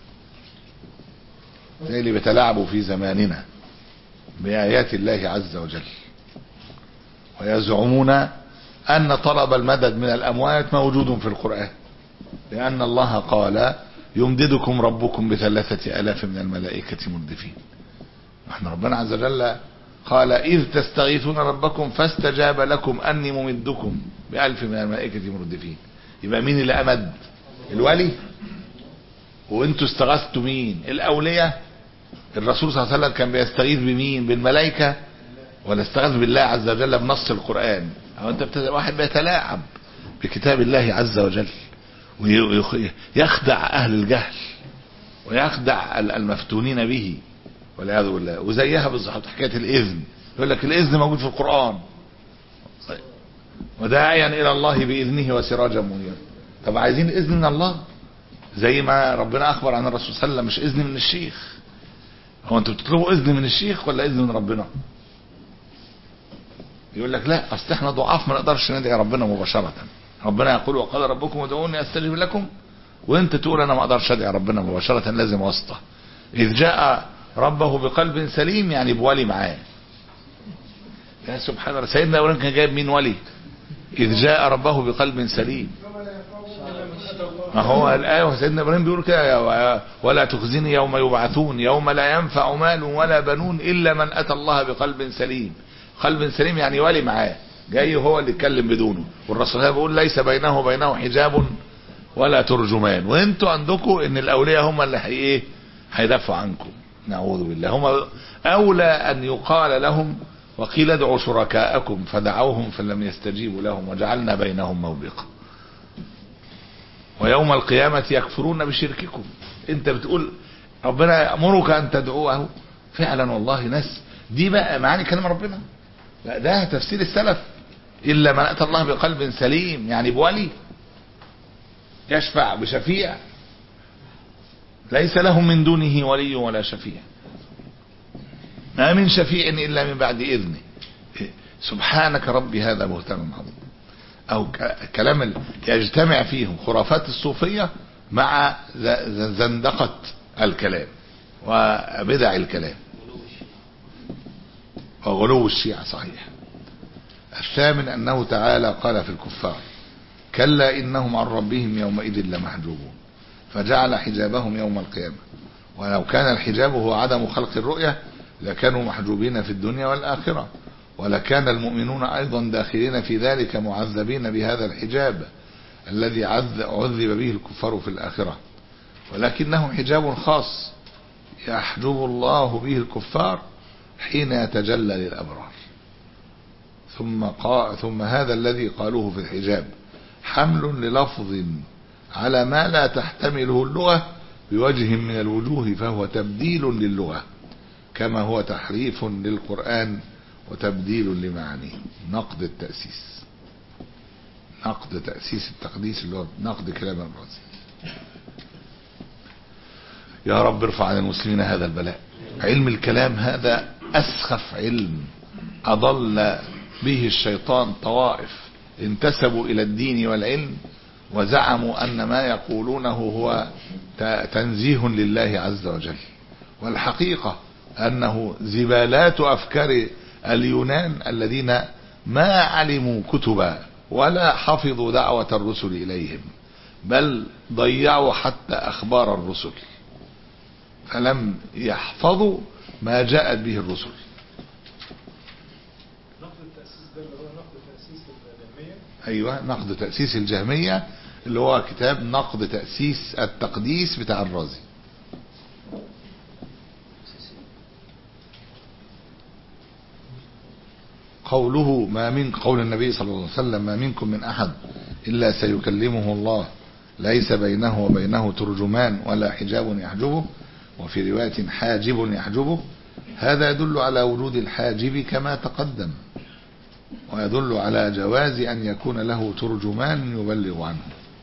زي اللي بيتلاعبوا في زماننا بآيات الله عز وجل، ويزعمون أن طلب المدد من الأموات موجود في القرآن، لأن الله قال يمددكم ربكم بثلاثة آلاف من الملائكة مردفين. احنا ربنا عز وجل قال إذ تستغيثون ربكم فاستجاب لكم أني ممدكم بألف من الملائكة مردفين. يبقى مين اللي أمد؟ الولي. وانتوا استغاثتوا مين؟ الأولياء. الرسول صلى الله عليه وسلم كان بيستغيث بمين؟ بالملائكة ولا استغاث بالله عز وجل بنص القرآن؟ او انت بت... واحد بيتلاعب بكتاب الله عز وجل ويخدع اهل الجهل ويخدع المفتونين به والعياذ بالله. وزيها بالظبط حكايه الاذن، يقول لك الاذن موجود في القرآن وداعيا الى الله باذنه وسراجا منيرا. طب عايزين اذن من الله زي ما ربنا اخبر عن الرسول صلى الله عليه وسلم، مش اذن من الشيخ. هو انتوا بتطلبوا اذن من الشيخ ولا اذن من ربنا؟ يقول لك لا اصل احنا ضعاف ما نقدرش ندعي ربنا مباشره. ربنا يقول وقال ربكم ادعوني استجب لكم، وانت تقول انا ما اقدرش ادعي ربنا مباشره لازم واسطه. اذ جاء ربه بقلب سليم يعني بولي معاه. يا سبحان الله، سيدنا ابراهيم كان جايب مين ولي؟ اذ جاء ربه بقلب سليم. ما هو الآية سيدنا ابراهيم بيقول كده ولا تخزني يوم يبعثون يوم لا ينفع مال ولا بنون الا من اتى الله بقلب سليم. قلب سليم يعني ولي معاه جاي هو اللي يتكلم بدونه. والرسول بيقول ليس بينه وبينه حجاب ولا ترجمان. وانتوا عندكم ان الاولياء هم اللي ايه هيدافعوا عنكم. نعوذ بالله. هم اولى ان يقال لهم وقيل ادعوا شركاءكم فدعوهم فلم يستجيبوا لهم وجعلنا بينهم موبقا ويوم القيامة يكفرون بشرككم. انت بتقول ربنا يأمرك ان تدعوه فعلا. والله ناس دي بقى معاني كلام ربنا. لا ده تفسير السلف. إلا من أتى الله بقلب سليم يعني بولي يشفع بشفيع ليس لهم من دونه ولي ولا شفيع. ما من شفيع إلا من بعد إذنه. سبحانك ربي هذا بهتان عظيم. أو كلام يجتمع فيهم خرافات الصوفية مع زندقة الكلام وبدع الكلام وغلو الشيعة. صحيح. الثامن أنه تعالى قال في الكفار كلا إنهم عن ربهم يومئذ لمحجوبون فجعل حجابهم يوم القيامة. ولو كان الحجاب هو عدم خلق الرؤية لكانوا محجوبين في الدنيا والآخرة، ولكان المؤمنون أيضا داخلين في ذلك معذبين بهذا الحجاب الذي عذب به الكفار في الآخرة، ولكنه حجاب خاص يحجب الله به الكفار حين يتجلى للأبرار. ثم, قا... ثم هذا الذي قالوه في الحجاب حمل للفظ على ما لا تحتمله اللغة بوجه من الوجوه، فهو تبديل للغة كما هو تحريف للقرآن وتبديل لمعانيه. نقد التأسيس، نقد تأسيس التقديس اللي هو نقد كلام الرازي. يا رب ارفع عن المسلمين هذا البلاء. علم الكلام هذا أسخف علم أضل به الشيطان طوائف انتسبوا إلى الدين والعلم وزعموا أن ما يقولونه هو تنزيه لله عز وجل، والحقيقة أنه زبالات أفكار اليونان الذين ما علموا كتبا ولا حفظوا دعوة الرسل إليهم، بل ضيعوا حتى أخبار الرسل فلم يحفظوا ما جاءت به الرسل.
نقد التأسيس ده اللي هو نقد تأسيس الجهمية.
أيوة، نقد تأسيس الجهمية اللي هو كتاب نقد تأسيس التقديس بتاع الرازي. قوله ما من قول النبي صلى الله عليه وسلم ما منكم من أحد إلا سيكلمه الله ليس بينه وبينه ترجمان ولا حجاب يحجبه، وفي رواية حاجب يحجبه. هذا يدل على وجود الحاجب كما تقدم، ويدل على جواز أن يكون له ترجمان يبلغ عنه،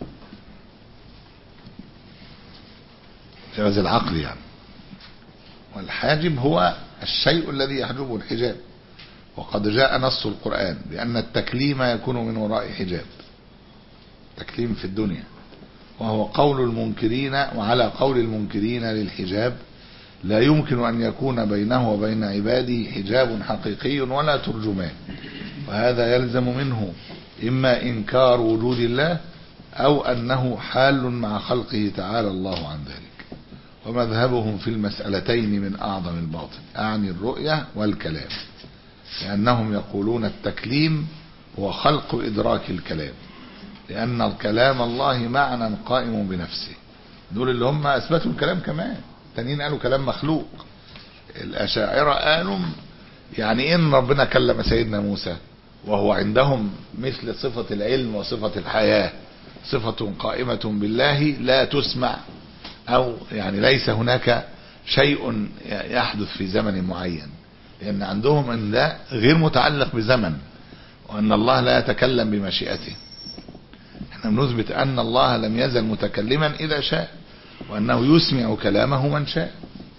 جواز العقل يعني. والحاجب هو الشيء الذي يحجبه الحجاب، وقد جاء نص القرآن بأن التكليم يكون من وراء حجاب، تكليم في الدنيا، وهو قول المنكرين. وعلى قول المنكرين للحجاب لا يمكن أن يكون بينه وبين عباده حجاب حقيقي ولا ترجمان، وهذا يلزم منه إما إنكار وجود الله أو أنه حال مع خلقه تعالى الله عن ذلك. ومذهبهم في المسألتين من أعظم الباطل، أعني الرؤية والكلام، لأنهم يقولون التكليم هو خلق إدراك الكلام، لأن الكلام الله معنى قائم بنفسه. دول اللي هم أثبتوا الكلام، كمان التانيين قالوا كلام مخلوق. الأشاعرة قالوا يعني إن ربنا كلم سيدنا موسى وهو عندهم مثل صفة العلم وصفة الحياة، صفة قائمة بالله لا تسمع، أو يعني ليس هناك شيء يحدث في زمن معين، لأن عندهم أن ده غير متعلق بزمن، وأن الله لا يتكلم بمشيئته. احنا بنثبت أن الله لم يزل متكلما إذا شاء، وأنه يسمع كلامه من شاء.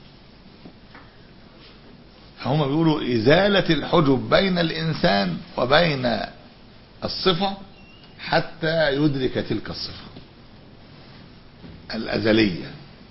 هم بيقولوا إزالة الحجب بين الإنسان وبين الصفة حتى يدرك تلك الصفة الأزلية.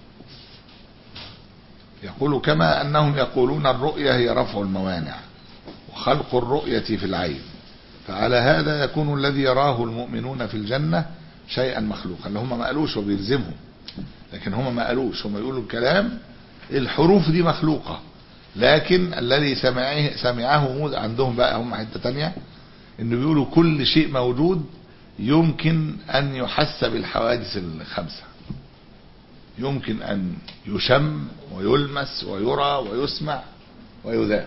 يقول كما أنهم يقولون الرؤية هي رفع الموانع وخلق الرؤية في العين، فعلى هذا يكون الذي يراه المؤمنون في الجنة شيئا مخلوقا. اللي هم ما قالوش وبيلزمهم، لكن هم ما قالوش، هم يقولوا الكلام الحروف دي مخلوقة، لكن الذي سمعه سمعه عندهم بقى هم حتة تانية، انه بيقولوا كل شيء موجود يمكن ان يحس بالحوادث الخمسة، يمكن ان يشم ويلمس ويرى ويسمع ويذاق.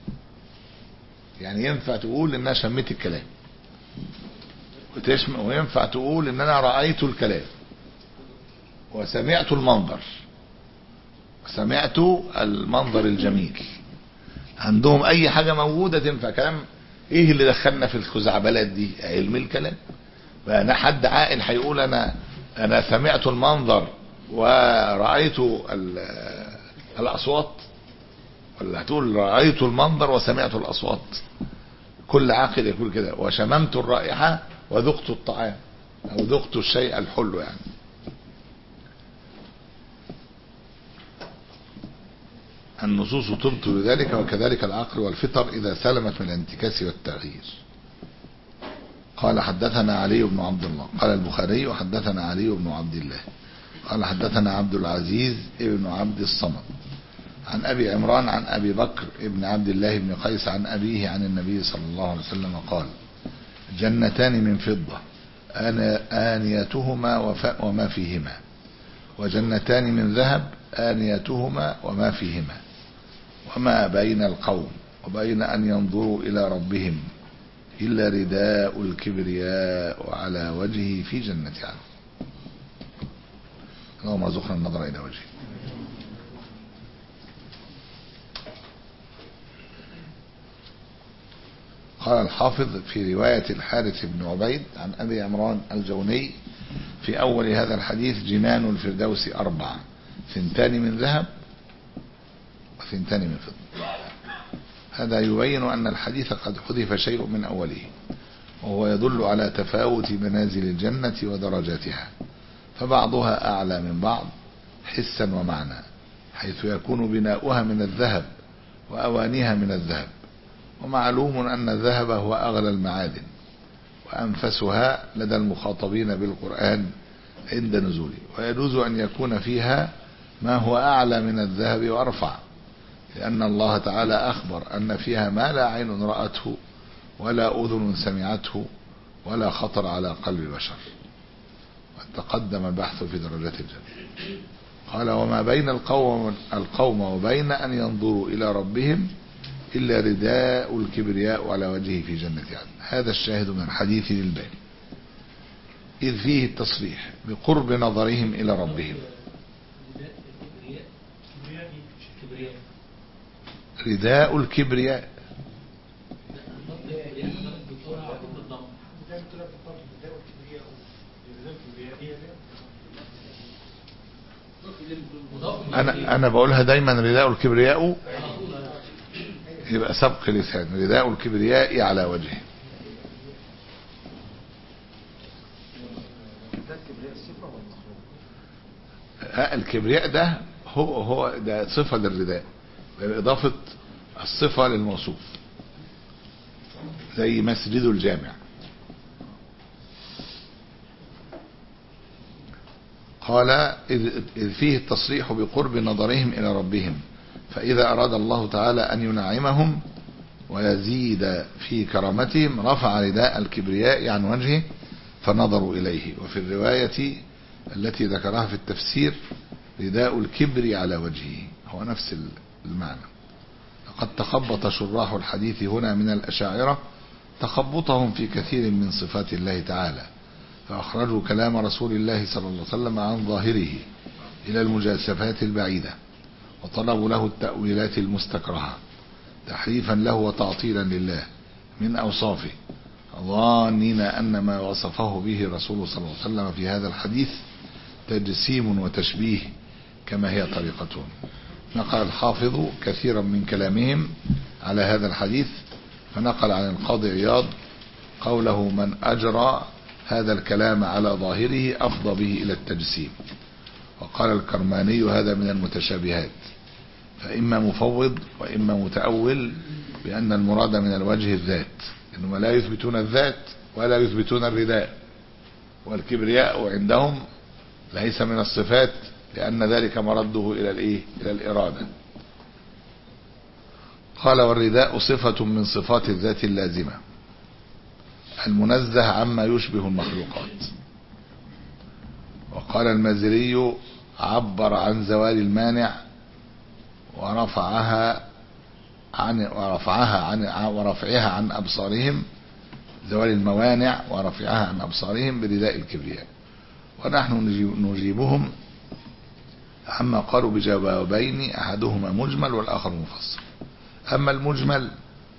يعني ينفع تقول ان انا شميت الكلام وتشمع، وينفع تقول ان انا رأيت الكلام وسمعت المنظر وسمعت المنظر الجميل. عندهم اي حاجة موجودة تنفع كلام. ايه اللي دخلنا في الخزعبلات دي؟ علم الكلام. فانا حد عاقل هيقول انا انا سمعت المنظر ورأيت الاصوات، ولا هتقول رأيت المنظر وسمعت الاصوات؟ كل عاقل يقول كده. وشممت الرائحة وذقت الطعام، او ذقت الشيء الحلو. يعني النصوص تبطل ذلك، وكذلك العقل والفطر إذا سلمت من الانتكاس والتغيير. قال حدثنا علي بن عبد الله، قال البخاري وحدثنا علي بن عبد الله قال حدثنا عبد العزيز ابن عبد الصمد عن أبي عمران عن أبي بكر ابن عبد الله بن قيس عن أبيه عن النبي صلى الله عليه وسلم قال: جنتان من فضة آنيتهما وما فيهما، وجنتان من ذهب آنيتهما وما فيهما، وما بين القوم وبين أن ينظروا إلى ربهم إلا رداء الكبرياء على وجهه في جنة عدن. اللهم ارزقنا النظر إلى وجهه. قال الحافظ في رواية الحارث بن عبيد عن أبي عمران الجوني في أول هذا الحديث: جنان الفردوس أربعة، ثنتان من ذهب وثنتان من فضة. هذا يبين أن الحديث قد حذف شيء من أوله، وهو يدل على تفاوت منازل الجنة ودرجاتها، فبعضها أعلى من بعض حسا ومعنى، حيث يكون بناؤها من الذهب وأوانيها من الذهب. ومعلوم أن الذهب هو أغلى المعادن وأنفسها لدى المخاطبين بالقرآن عند نزوله، ويجوز أن يكون فيها ما هو أعلى من الذهب وأرفع، لأن الله تعالى أخبر أن فيها ما لا عين رأته ولا أذن سمعته ولا خطر على قلب بشر. وتقدم البحث في درجات الجنة. قال: وما بين القوم, القوم وبين أن ينظروا إلى ربهم إلا رداء الكبرياء على وجهه في جنة عدن. هذا الشاهد من الحديث للباب، إذ فيه التصريح بقرب نظرهم إلى ربهم. رداء الكبرياء أنا أنا بقولها دايما رداء الكبرياء، يبقى سبق لسان. رداء الكبرياء على وجهه. الكبرياء ده هو هو ده صفة للرداء بإضافة الصفة للموصوف، زي مسجد الجامع. قال إذ فيه التصريح بقرب نظرهم إلى ربهم، فإذا أراد الله تعالى أن ينعمهم ويزيد في كرامتهم رفع رداء الكبرياء عن وجهه فنظروا إليه. وفي الرواية التي ذكرها في التفسير رداء الكبر على وجهه، هو نفس المعنى. لقد تخبط شراح الحديث هنا من الأشاعرة تخبطهم في كثير من صفات الله تعالى، فأخرجوا كلام رسول الله صلى الله عليه وسلم عن ظاهره إلى المجاسفات البعيدة، وطلبوا له التأويلات المستكرهة تحريفا له وتعطيلا لله من أوصافه، ظانين أن ما وصفه به رسول صلى الله عليه وسلم في هذا الحديث تجسيم وتشبيه كما هي طريقتهم. نقل الحافظ كثيرا من كلامهم على هذا الحديث، فنقل عن القاضي عياض قوله من أجرى هذا الكلام على ظاهره أفضى به إلى التجسيم. وقال الكرماني هذا من المتشابهات، فإما مفوض وإما متأول بأن المراد من الوجه الذات، إنهم لا يثبتون الذات ولا يثبتون الرداء، والكبرياء عندهم ليس من الصفات لأن ذلك مرده إلى الإيه؟ إلى الإرادة. قال والرداء صفة من صفات الذات اللازمة المنزه عما يشبه المخلوقات. وقال المازري عبر عن زوال المانع ورفعها عن ورفعها عن ورفعها عن أبصارهم، زوال الموانع ورفعها عن أبصارهم برداء الكبرياء. ونحن نجيبهم عما قالوا بجوابين أحدهما مجمل والآخر مفصل. أما المجمل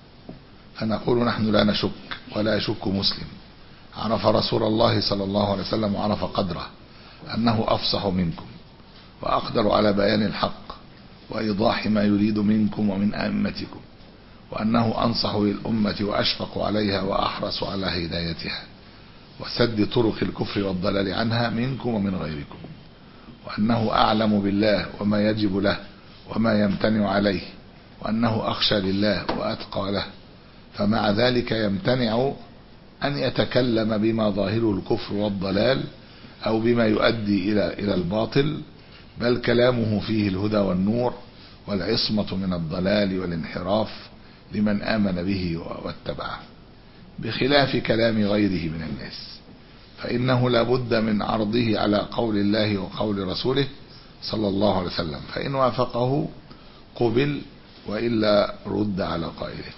فنقول نحن لا نشك ولا يشك مسلم عرف رسول الله صلى الله عليه وسلم وعرف قدره أنه أفصح منكم وأقدر على بيان الحق وإيضاح ما يريد منكم ومن أئمتكم، وأنه أنصح للأمة وأشفق عليها وأحرص على هدايتها وسد طرق الكفر والضلال عنها منكم ومن غيركم، وأنه أعلم بالله وما يجب له وما يمتنع عليه، وأنه أخشى لله وأتقى له، فمع ذلك يمتنع أن يتكلم بما ظاهره الكفر والضلال أو بما يؤدي إلى إلى الباطل، بل كلامه فيه الهدى والنور والعصمة من الضلال والانحراف لمن آمن به واتبعه، بخلاف كلام غيره من الناس، فإنه لا بد من عرضه على قول الله وقول رسوله صلى الله عليه وسلم، فإن وافقه قبل وإلا رد على قائله.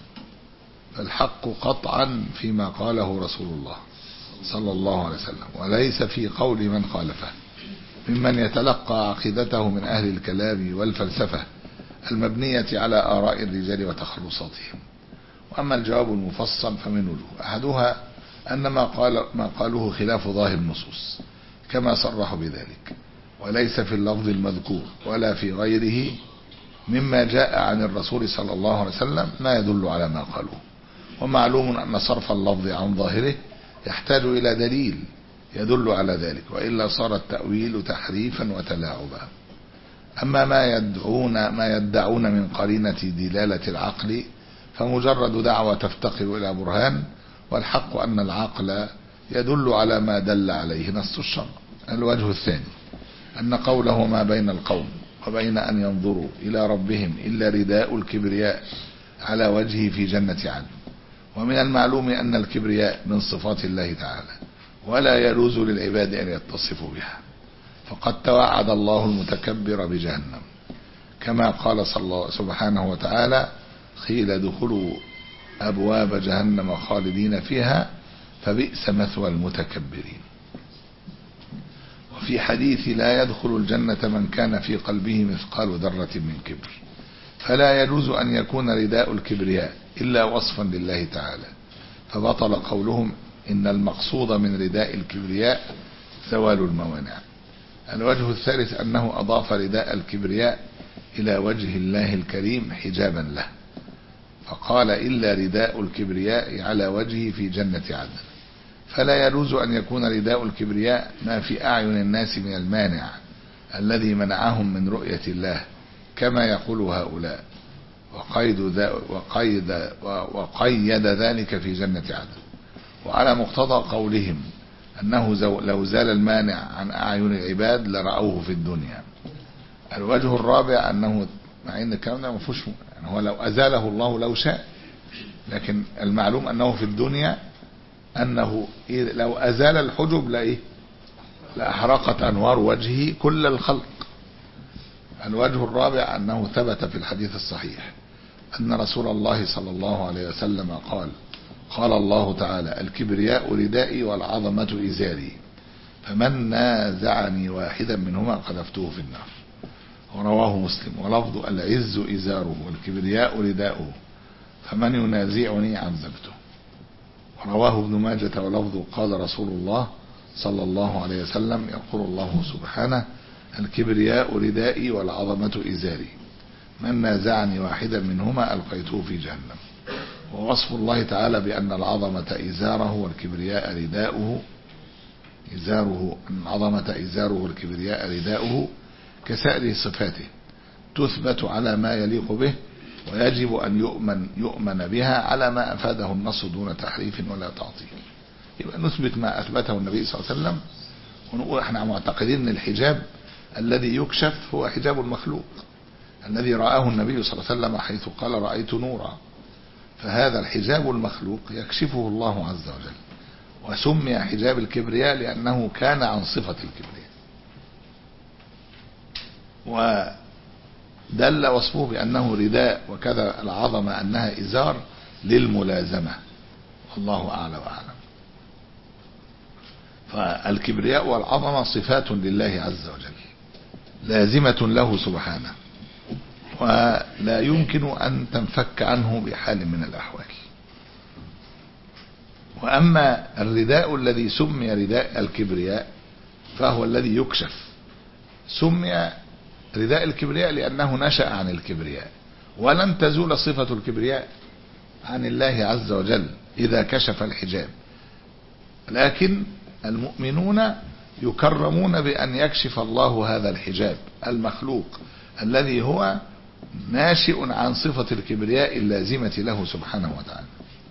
فالحق قطعا فيما قاله رسول الله صلى الله عليه وسلم، وليس في قول من خالفه ممن يتلقى عقيدته من أهل الكلام والفلسفة المبنية على آراء الرجال وتخرصاتهم. وأما الجواب المفصل فمن وجوه، أحدها أن ما, قال ما قالوه خلاف ظاهر النصوص كما صرحوا بذلك، وليس في اللفظ المذكور ولا في غيره مما جاء عن الرسول صلى الله عليه وسلم ما يدل على ما قالوه. ومعلوم أن صرف اللفظ عن ظاهره يحتاج إلى دليل يدل على ذلك، وإلا صار التأويل تحريفا وتلاعبا. أما ما يدعون ما يدعون من قرينة دلالة العقل فمجرد دعوة تفتقر إلى برهان، والحق أن العقل يدل على ما دل عليه نص الشرع. الوجه الثاني أن قوله ما بين القوم وبين أن ينظروا إلى ربهم إلا رداء الكبرياء على وجهه في جنة عدن. ومن المعلوم أن الكبرياء من صفات الله تعالى ولا يجوز للعباد أن يتصفوا بها، فقد توعد الله المتكبر بجهنم كما قال صلى الله سبحانه وتعالى قيل ادخلوا أبواب جهنم خالدين فيها فبئس مثوى المتكبرين. وفي حديث لا يدخل الجنة من كان في قلبه مثقال ذرة من كبر، فلا يجوز أن يكون رداء الكبرياء إلا وصفا لله تعالى، فبطل قولهم إن المقصود من رداء الكبرياء زوال الموانع. الوجه الثالث أنه أضاف رداء الكبرياء إلى وجه الله الكريم حجابا له، فقال إلا رداء الكبرياء على وجهه في جنة عدن، فلا يجوز أن يكون رداء الكبرياء ما في أعين الناس من المانع الذي منعهم من رؤية الله كما يقول هؤلاء، وقيد, وقيد, وقيد ذلك في جنة عدن. وعلى مقتضى قولهم أنه لو زال المانع عن أعين العباد لرأوه في الدنيا. الوجه الرابع أنه مع أن الكلام ده ما فيهوش، يعني هو لو أزاله الله لو شاء، لكن المعلوم أنه في الدنيا أنه لو أزال الحجب لإيه لأحرقت أنوار وجهه كل الخلق. الوجه الرابع أنه ثبت في الحديث الصحيح أن رسول الله صلى الله عليه وسلم قال قال الله تعالى الكبرياء ردائي والعظمة إزاري فمن نازعني واحدا منهما قذفته في النار. ورواه مسلم. ولفظ العز إزاره والكبرياء رداؤه فمن ينازعني عذبته. ورواه ابن ماجة ولفظ قال رسول الله صلى الله عليه وسلم يقول الله سبحانه الكبرياء ردائي والعظمة إزاري من نازعني واحدا منهما ألقيته في جهنم. ووصف الله تعالى بأن العظمة إزاره والكبرياء رداؤه إزاره العظمة إزاره والكبرياء رداؤه كسائر صفاته تثبت على ما يليق به، ويجب أن يؤمن يؤمن بها على ما أفاده النص دون تحريف ولا تعطيل. يبقى نثبت ما أثبته النبي صلى الله عليه وسلم، ونقول احنا معتقدين ان الحجاب الذي يكشف هو حجاب المخلوق الذي رآه النبي صلى الله عليه وسلم حيث قال رأيت نورا، فهذا الحجاب المخلوق يكشفه الله عز وجل، وسمي حجاب الكبرياء لأنه كان عن صفة الكبرياء، ودل وصفه بأنه رداء، وكذا العظمة أنها إزار للملازمة، والله أعلى وأعلم. فالكبرياء والعظمة صفات لله عز وجل لازمة له سبحانه، ولا يمكن أن تنفك عنه بحال من الأحوال. وأما الرداء الذي سمي رداء الكبرياء فهو الذي يكشف. سمي رداء الكبرياء لأنه نشأ عن الكبرياء، ولن تزول صفة الكبرياء عن الله عز وجل إذا كشف الحجاب، لكن المؤمنون يكرمون بأن يكشف الله هذا الحجاب المخلوق الذي هو ناشئ عن صفة الكبرياء اللازمة له سبحانه وتعالى.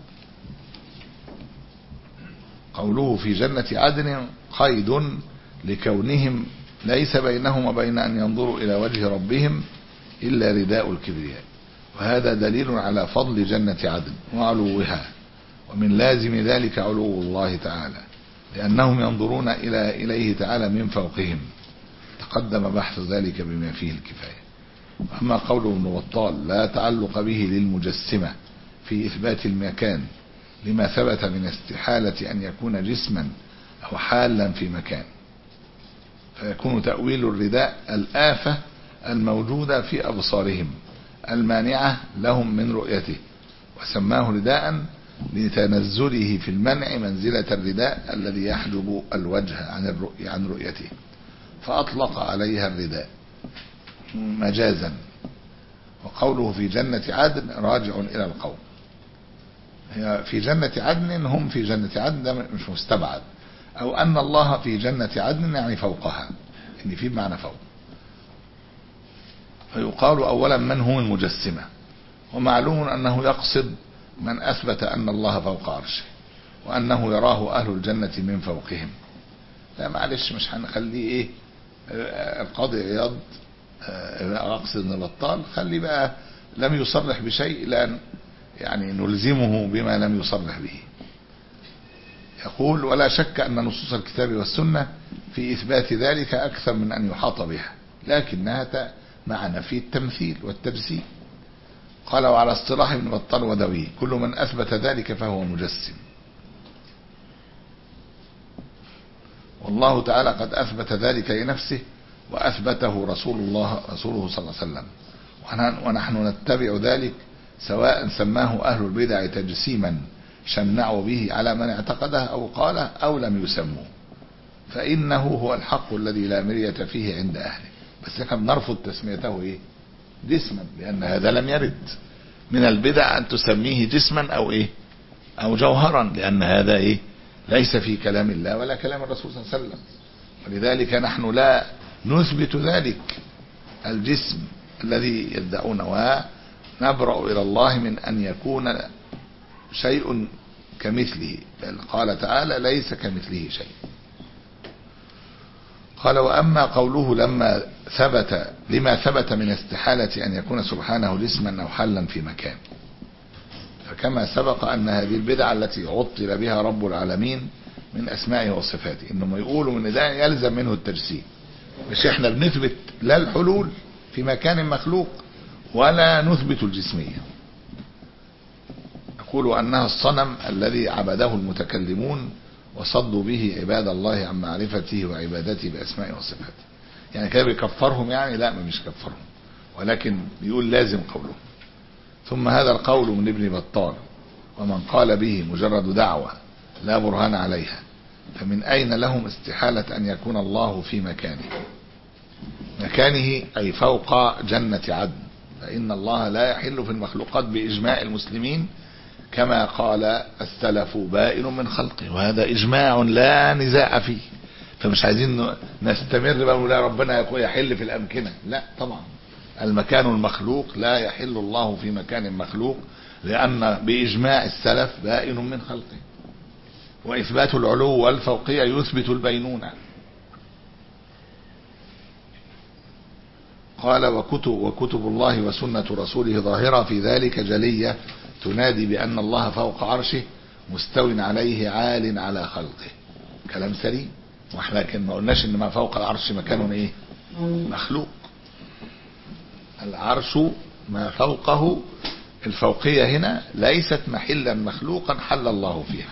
قوله في جنة عدن قيد لكونهم ليس بينهم وبين أن ينظروا إلى وجه ربهم إلا رداء الكبرياء، وهذا دليل على فضل جنة عدن وعلوها، ومن لازم ذلك علو الله تعالى لأنهم ينظرون إلى إليه تعالى من فوقهم. تقدم بحث ذلك بما فيه الكفاية. أما قول ابن بطال لا تعلق به للمجسمة في إثبات المكان لما ثبت من استحالة أن يكون جسما أو حالا في مكان، فيكون تأويل الرداء الآفة الموجودة في أبصارهم المانعة لهم من رؤيته، وسماه رداء لتنزله في المنع منزلة الرداء الذي يحجب الوجه عن الرؤية عن رؤيته، فأطلق عليها الرداء مجازا. وقوله في جنة عدن راجع إلى القوم. هي في جنة عدن هم في جنة عدن ده مش مستبعد، أو أن الله في جنة عدن يعني فوقها، إن في معنى فوق. فيقال أولا من هم المجسمة، ومعلوم أنه يقصد من أثبت أن الله فوق عرشه وأنه يراه أهل الجنة من فوقهم. لا معلش مش هنخليه إيه القاضي عياض أقصد ابن بطال، خلي بقى لم يصرح بشيء لأن يعني نلزمه بما لم يصرح به. يقول ولا شك أن نصوص الكتاب والسنة في إثبات ذلك أكثر من أن يحاط بها، لكنها مع نفي التمثيل والتجسيم. قال وعلى اصطلاح ابن بطال ودوي كل من أثبت ذلك فهو مجسم، والله تعالى قد أثبت ذلك لنفسه وأثبته رسول الله رسوله صلى الله عليه وسلم، ونحن نتبع ذلك سواء سماه أهل البدع تجسيما شنعوا به على من اعتقده أو قاله أو لم يسموه، فإنه هو الحق الذي لا مرية فيه عند أهله. بس احنا بنرفض تسميته إيه جسما، لأن هذا لم يرد من البدع أن تسميه جسما أو إيه أو جوهرا، لأن هذا إيه ليس في كلام الله ولا كلام الرسول صلى الله عليه وسلم. ولذلك نحن لا نثبت ذلك الجسم الذي يدعونه، ونبرأ إلى الله من أن يكون شيء كمثله، بل قال تعالى ليس كمثله شيء. قال وأما قوله لما ثبت لما ثبت من استحالة أن يكون سبحانه جسما أو حلا في مكان، فكما سبق أن هذه البدعة التي عطل بها رب العالمين من أسمائه وصفاته إنهم يقولوا من ده يلزم منه التجسيم. مش احنا بنثبت لا الحلول في مكان مخلوق ولا نثبت الجسمية، نقول أنها الصنم الذي عبده المتكلمون وصدوا به عباد الله عن معرفته وعبادته بأسمائه وصفاته. يعني كده بيكفرهم؟ يعني لا، ما مش كفرهم، ولكن بيقول لازم قولهم. ثم هذا القول من ابن بطال ومن قال به مجرد دعوة لا برهان عليها، فمن أين لهم استحالة أن يكون الله في مكانه مكانه أي فوق جنة عدن، فإن الله لا يحل في المخلوقات بإجماع المسلمين كما قال السلف بائن من خلقه، وهذا إجماع لا نزاع فيه. فمش عايزين نستمر بقى لا ربنا يحل في الأمكنة، لا طبعا المكان المخلوق لا يحل الله في مكان مخلوق، لأن بإجماع السلف بائن من خلقه، وإثبات العلو والفوقية يثبت البينونة. قال وكتب, وكتب الله وسنة رسوله ظاهرة في ذلك جلية تنادي بأن الله فوق عرشه مستو عليه عال على خلقه. كلام سليم، واحنا لكن ما قلناش ان ما فوق العرش مكانه ايه؟ مخلوق. العرش ما فوقه، الفوقية هنا ليست محلا مخلوقا حل الله فيها.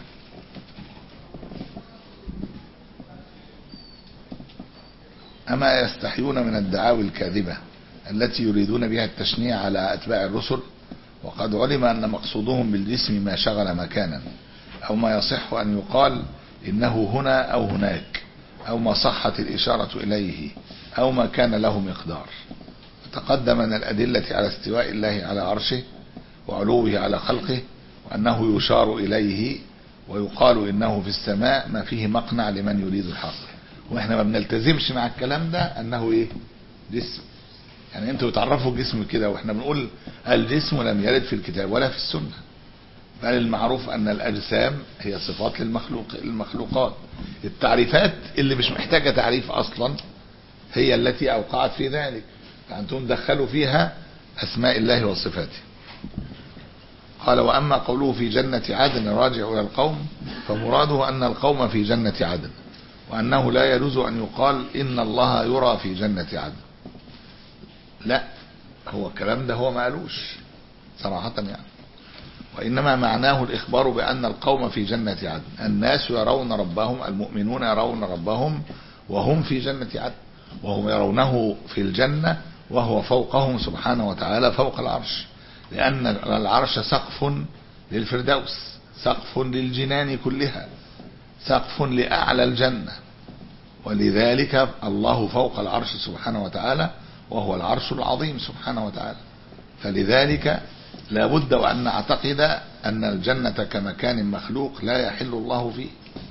أما يستحيون من الدعاوي الكاذبة التي يريدون بها التشنيع على أتباع الرسل، وقد علم أن مقصودهم بالجسم ما شغل مكانا، أو ما يصح أن يقال إنه هنا أو هناك، أو ما صحت الإشارة إليه، أو ما كان له مقدار. تقدم من الأدلة على استواء الله على عرشه وعلوه على خلقه، وأنه يشار إليه ويقال إنه في السماء، ما فيه مقنع لمن يريد الحق. واحنا ما بنلتزمش مع الكلام ده أنه إيه؟ جسم. يعني انتوا تعرفوا الجسم كده، واحنا بنقول الجسم لم يرد في الكتاب ولا في السنة، بل المعروف أن الأجسام هي صفات للمخلوق المخلوقات. التعريفات اللي مش محتاجة تعريف أصلا هي التي أوقعت في ذلك، فأنتم دخلوا فيها أسماء الله وصفاته. قال وأما قوله في جنة عدن راجع إلى القوم، فمراده أن القوم في جنة عدن، وأنه لا يجوز أن يقال إن الله يرى في جنة عدن. لا، هو الكلام ده هو ما قالوش صراحة يعني، وإنما معناه الإخبار بأن القوم في جنة عدن. الناس يرون ربهم، المؤمنون يرون ربهم وهم في جنة عدن، وهم يرونه في الجنة وهو فوقهم سبحانه وتعالى فوق العرش، لأن العرش سقف للفردوس، سقف للجنان كلها، سقف لأعلى الجنة، ولذلك الله فوق العرش سبحانه وتعالى، وهو العرش العظيم سبحانه وتعالى. فلذلك لا بد وأن نعتقد أن الجنة كمكان مخلوق لا يحل الله فيه.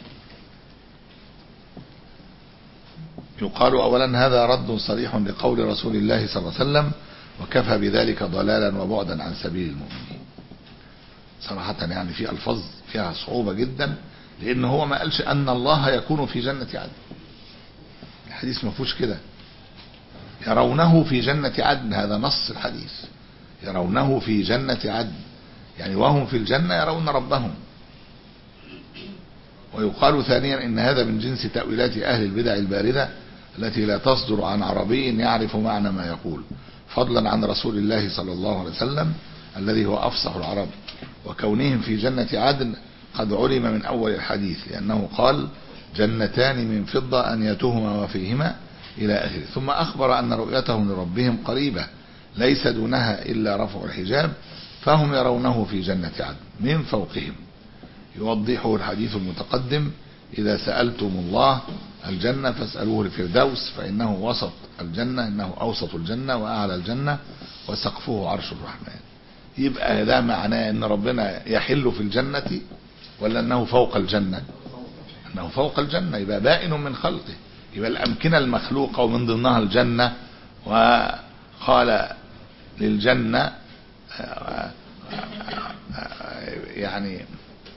يقال أولا هذا رد صريح لقول رسول الله صلى الله عليه وسلم، وكفى بذلك ضلالا وبعدا عن سبيل المؤمنين. صراحة يعني في ألفاظ فيها صعوبة جدا، لأن هو ما قالش أن الله يكون في جنة عدن. الحديث ما فيهوش كده. يرونه في جنة عدن، هذا نص الحديث، يرونه في جنة عدن، يعني وهم في الجنة يرون ربهم. ويقال ثانيا إن هذا من جنس تأويلات أهل البدع الباردة التي لا تصدر عن عربي يعرف معنى ما يقول، فضلا عن رسول الله صلى الله عليه وسلم الذي هو أفصح العرب، وكونهم في جنة عدن قد علم من أول الحديث، لأنه قال جنتان من فضة أنيتهما وفيهما إلى آخره. ثم أخبر أن رؤيتهم لربهم قريبة ليس دونها إلا رفع الحجاب، فهم يرونه في جنة عدن من فوقهم. يوضحه الحديث المتقدم إذا سألتم الله الجنة فاسألوه الفردوس، فإنه وسط الجنة، إنه أوسط الجنة وأعلى الجنة وسقفه عرش الرحمن. يبقى ده معناه أن ربنا يحل في الجنة ولا أنه فوق الجنة؟ أنه فوق الجنة، يبقى بائن من خلقه، يبقى الأمكنة المخلوقة ومن ضمنها الجنة. وقال للجنة يعني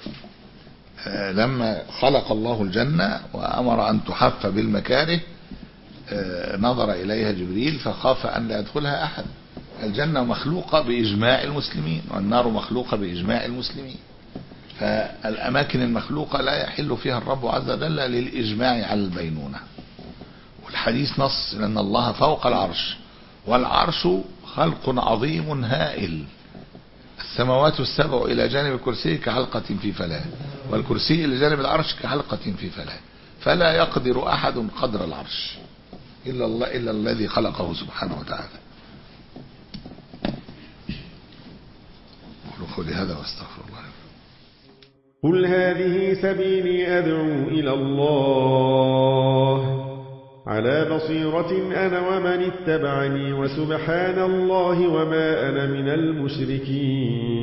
لما خلق الله الجنة وأمر أن تحف بالمكاره نظر إليها جبريل فخاف أن لا يدخلها أحد. الجنة مخلوقة بإجماع المسلمين والنار مخلوقة بإجماع المسلمين، فالأماكن المخلوقة لا يحل فيها الرب عز وجل للإجماع على البينونة. والحديث نص لأن الله فوق العرش، والعرش خلق عظيم هائل، السماوات السبع إلى جانب الكرسي كحلقة في فلاة، والكرسي إلى جانب العرش كحلقة في فلاة، فلا يقدر أحد قدر العرش إلا الله إلا الذي خلقه سبحانه وتعالى. قولوا هذا واستغفر الله.
قل هذه سبيلي أدعو إلى الله على بصيرة أنا ومن اتبعني وسبحان الله وما أنا من المشركين.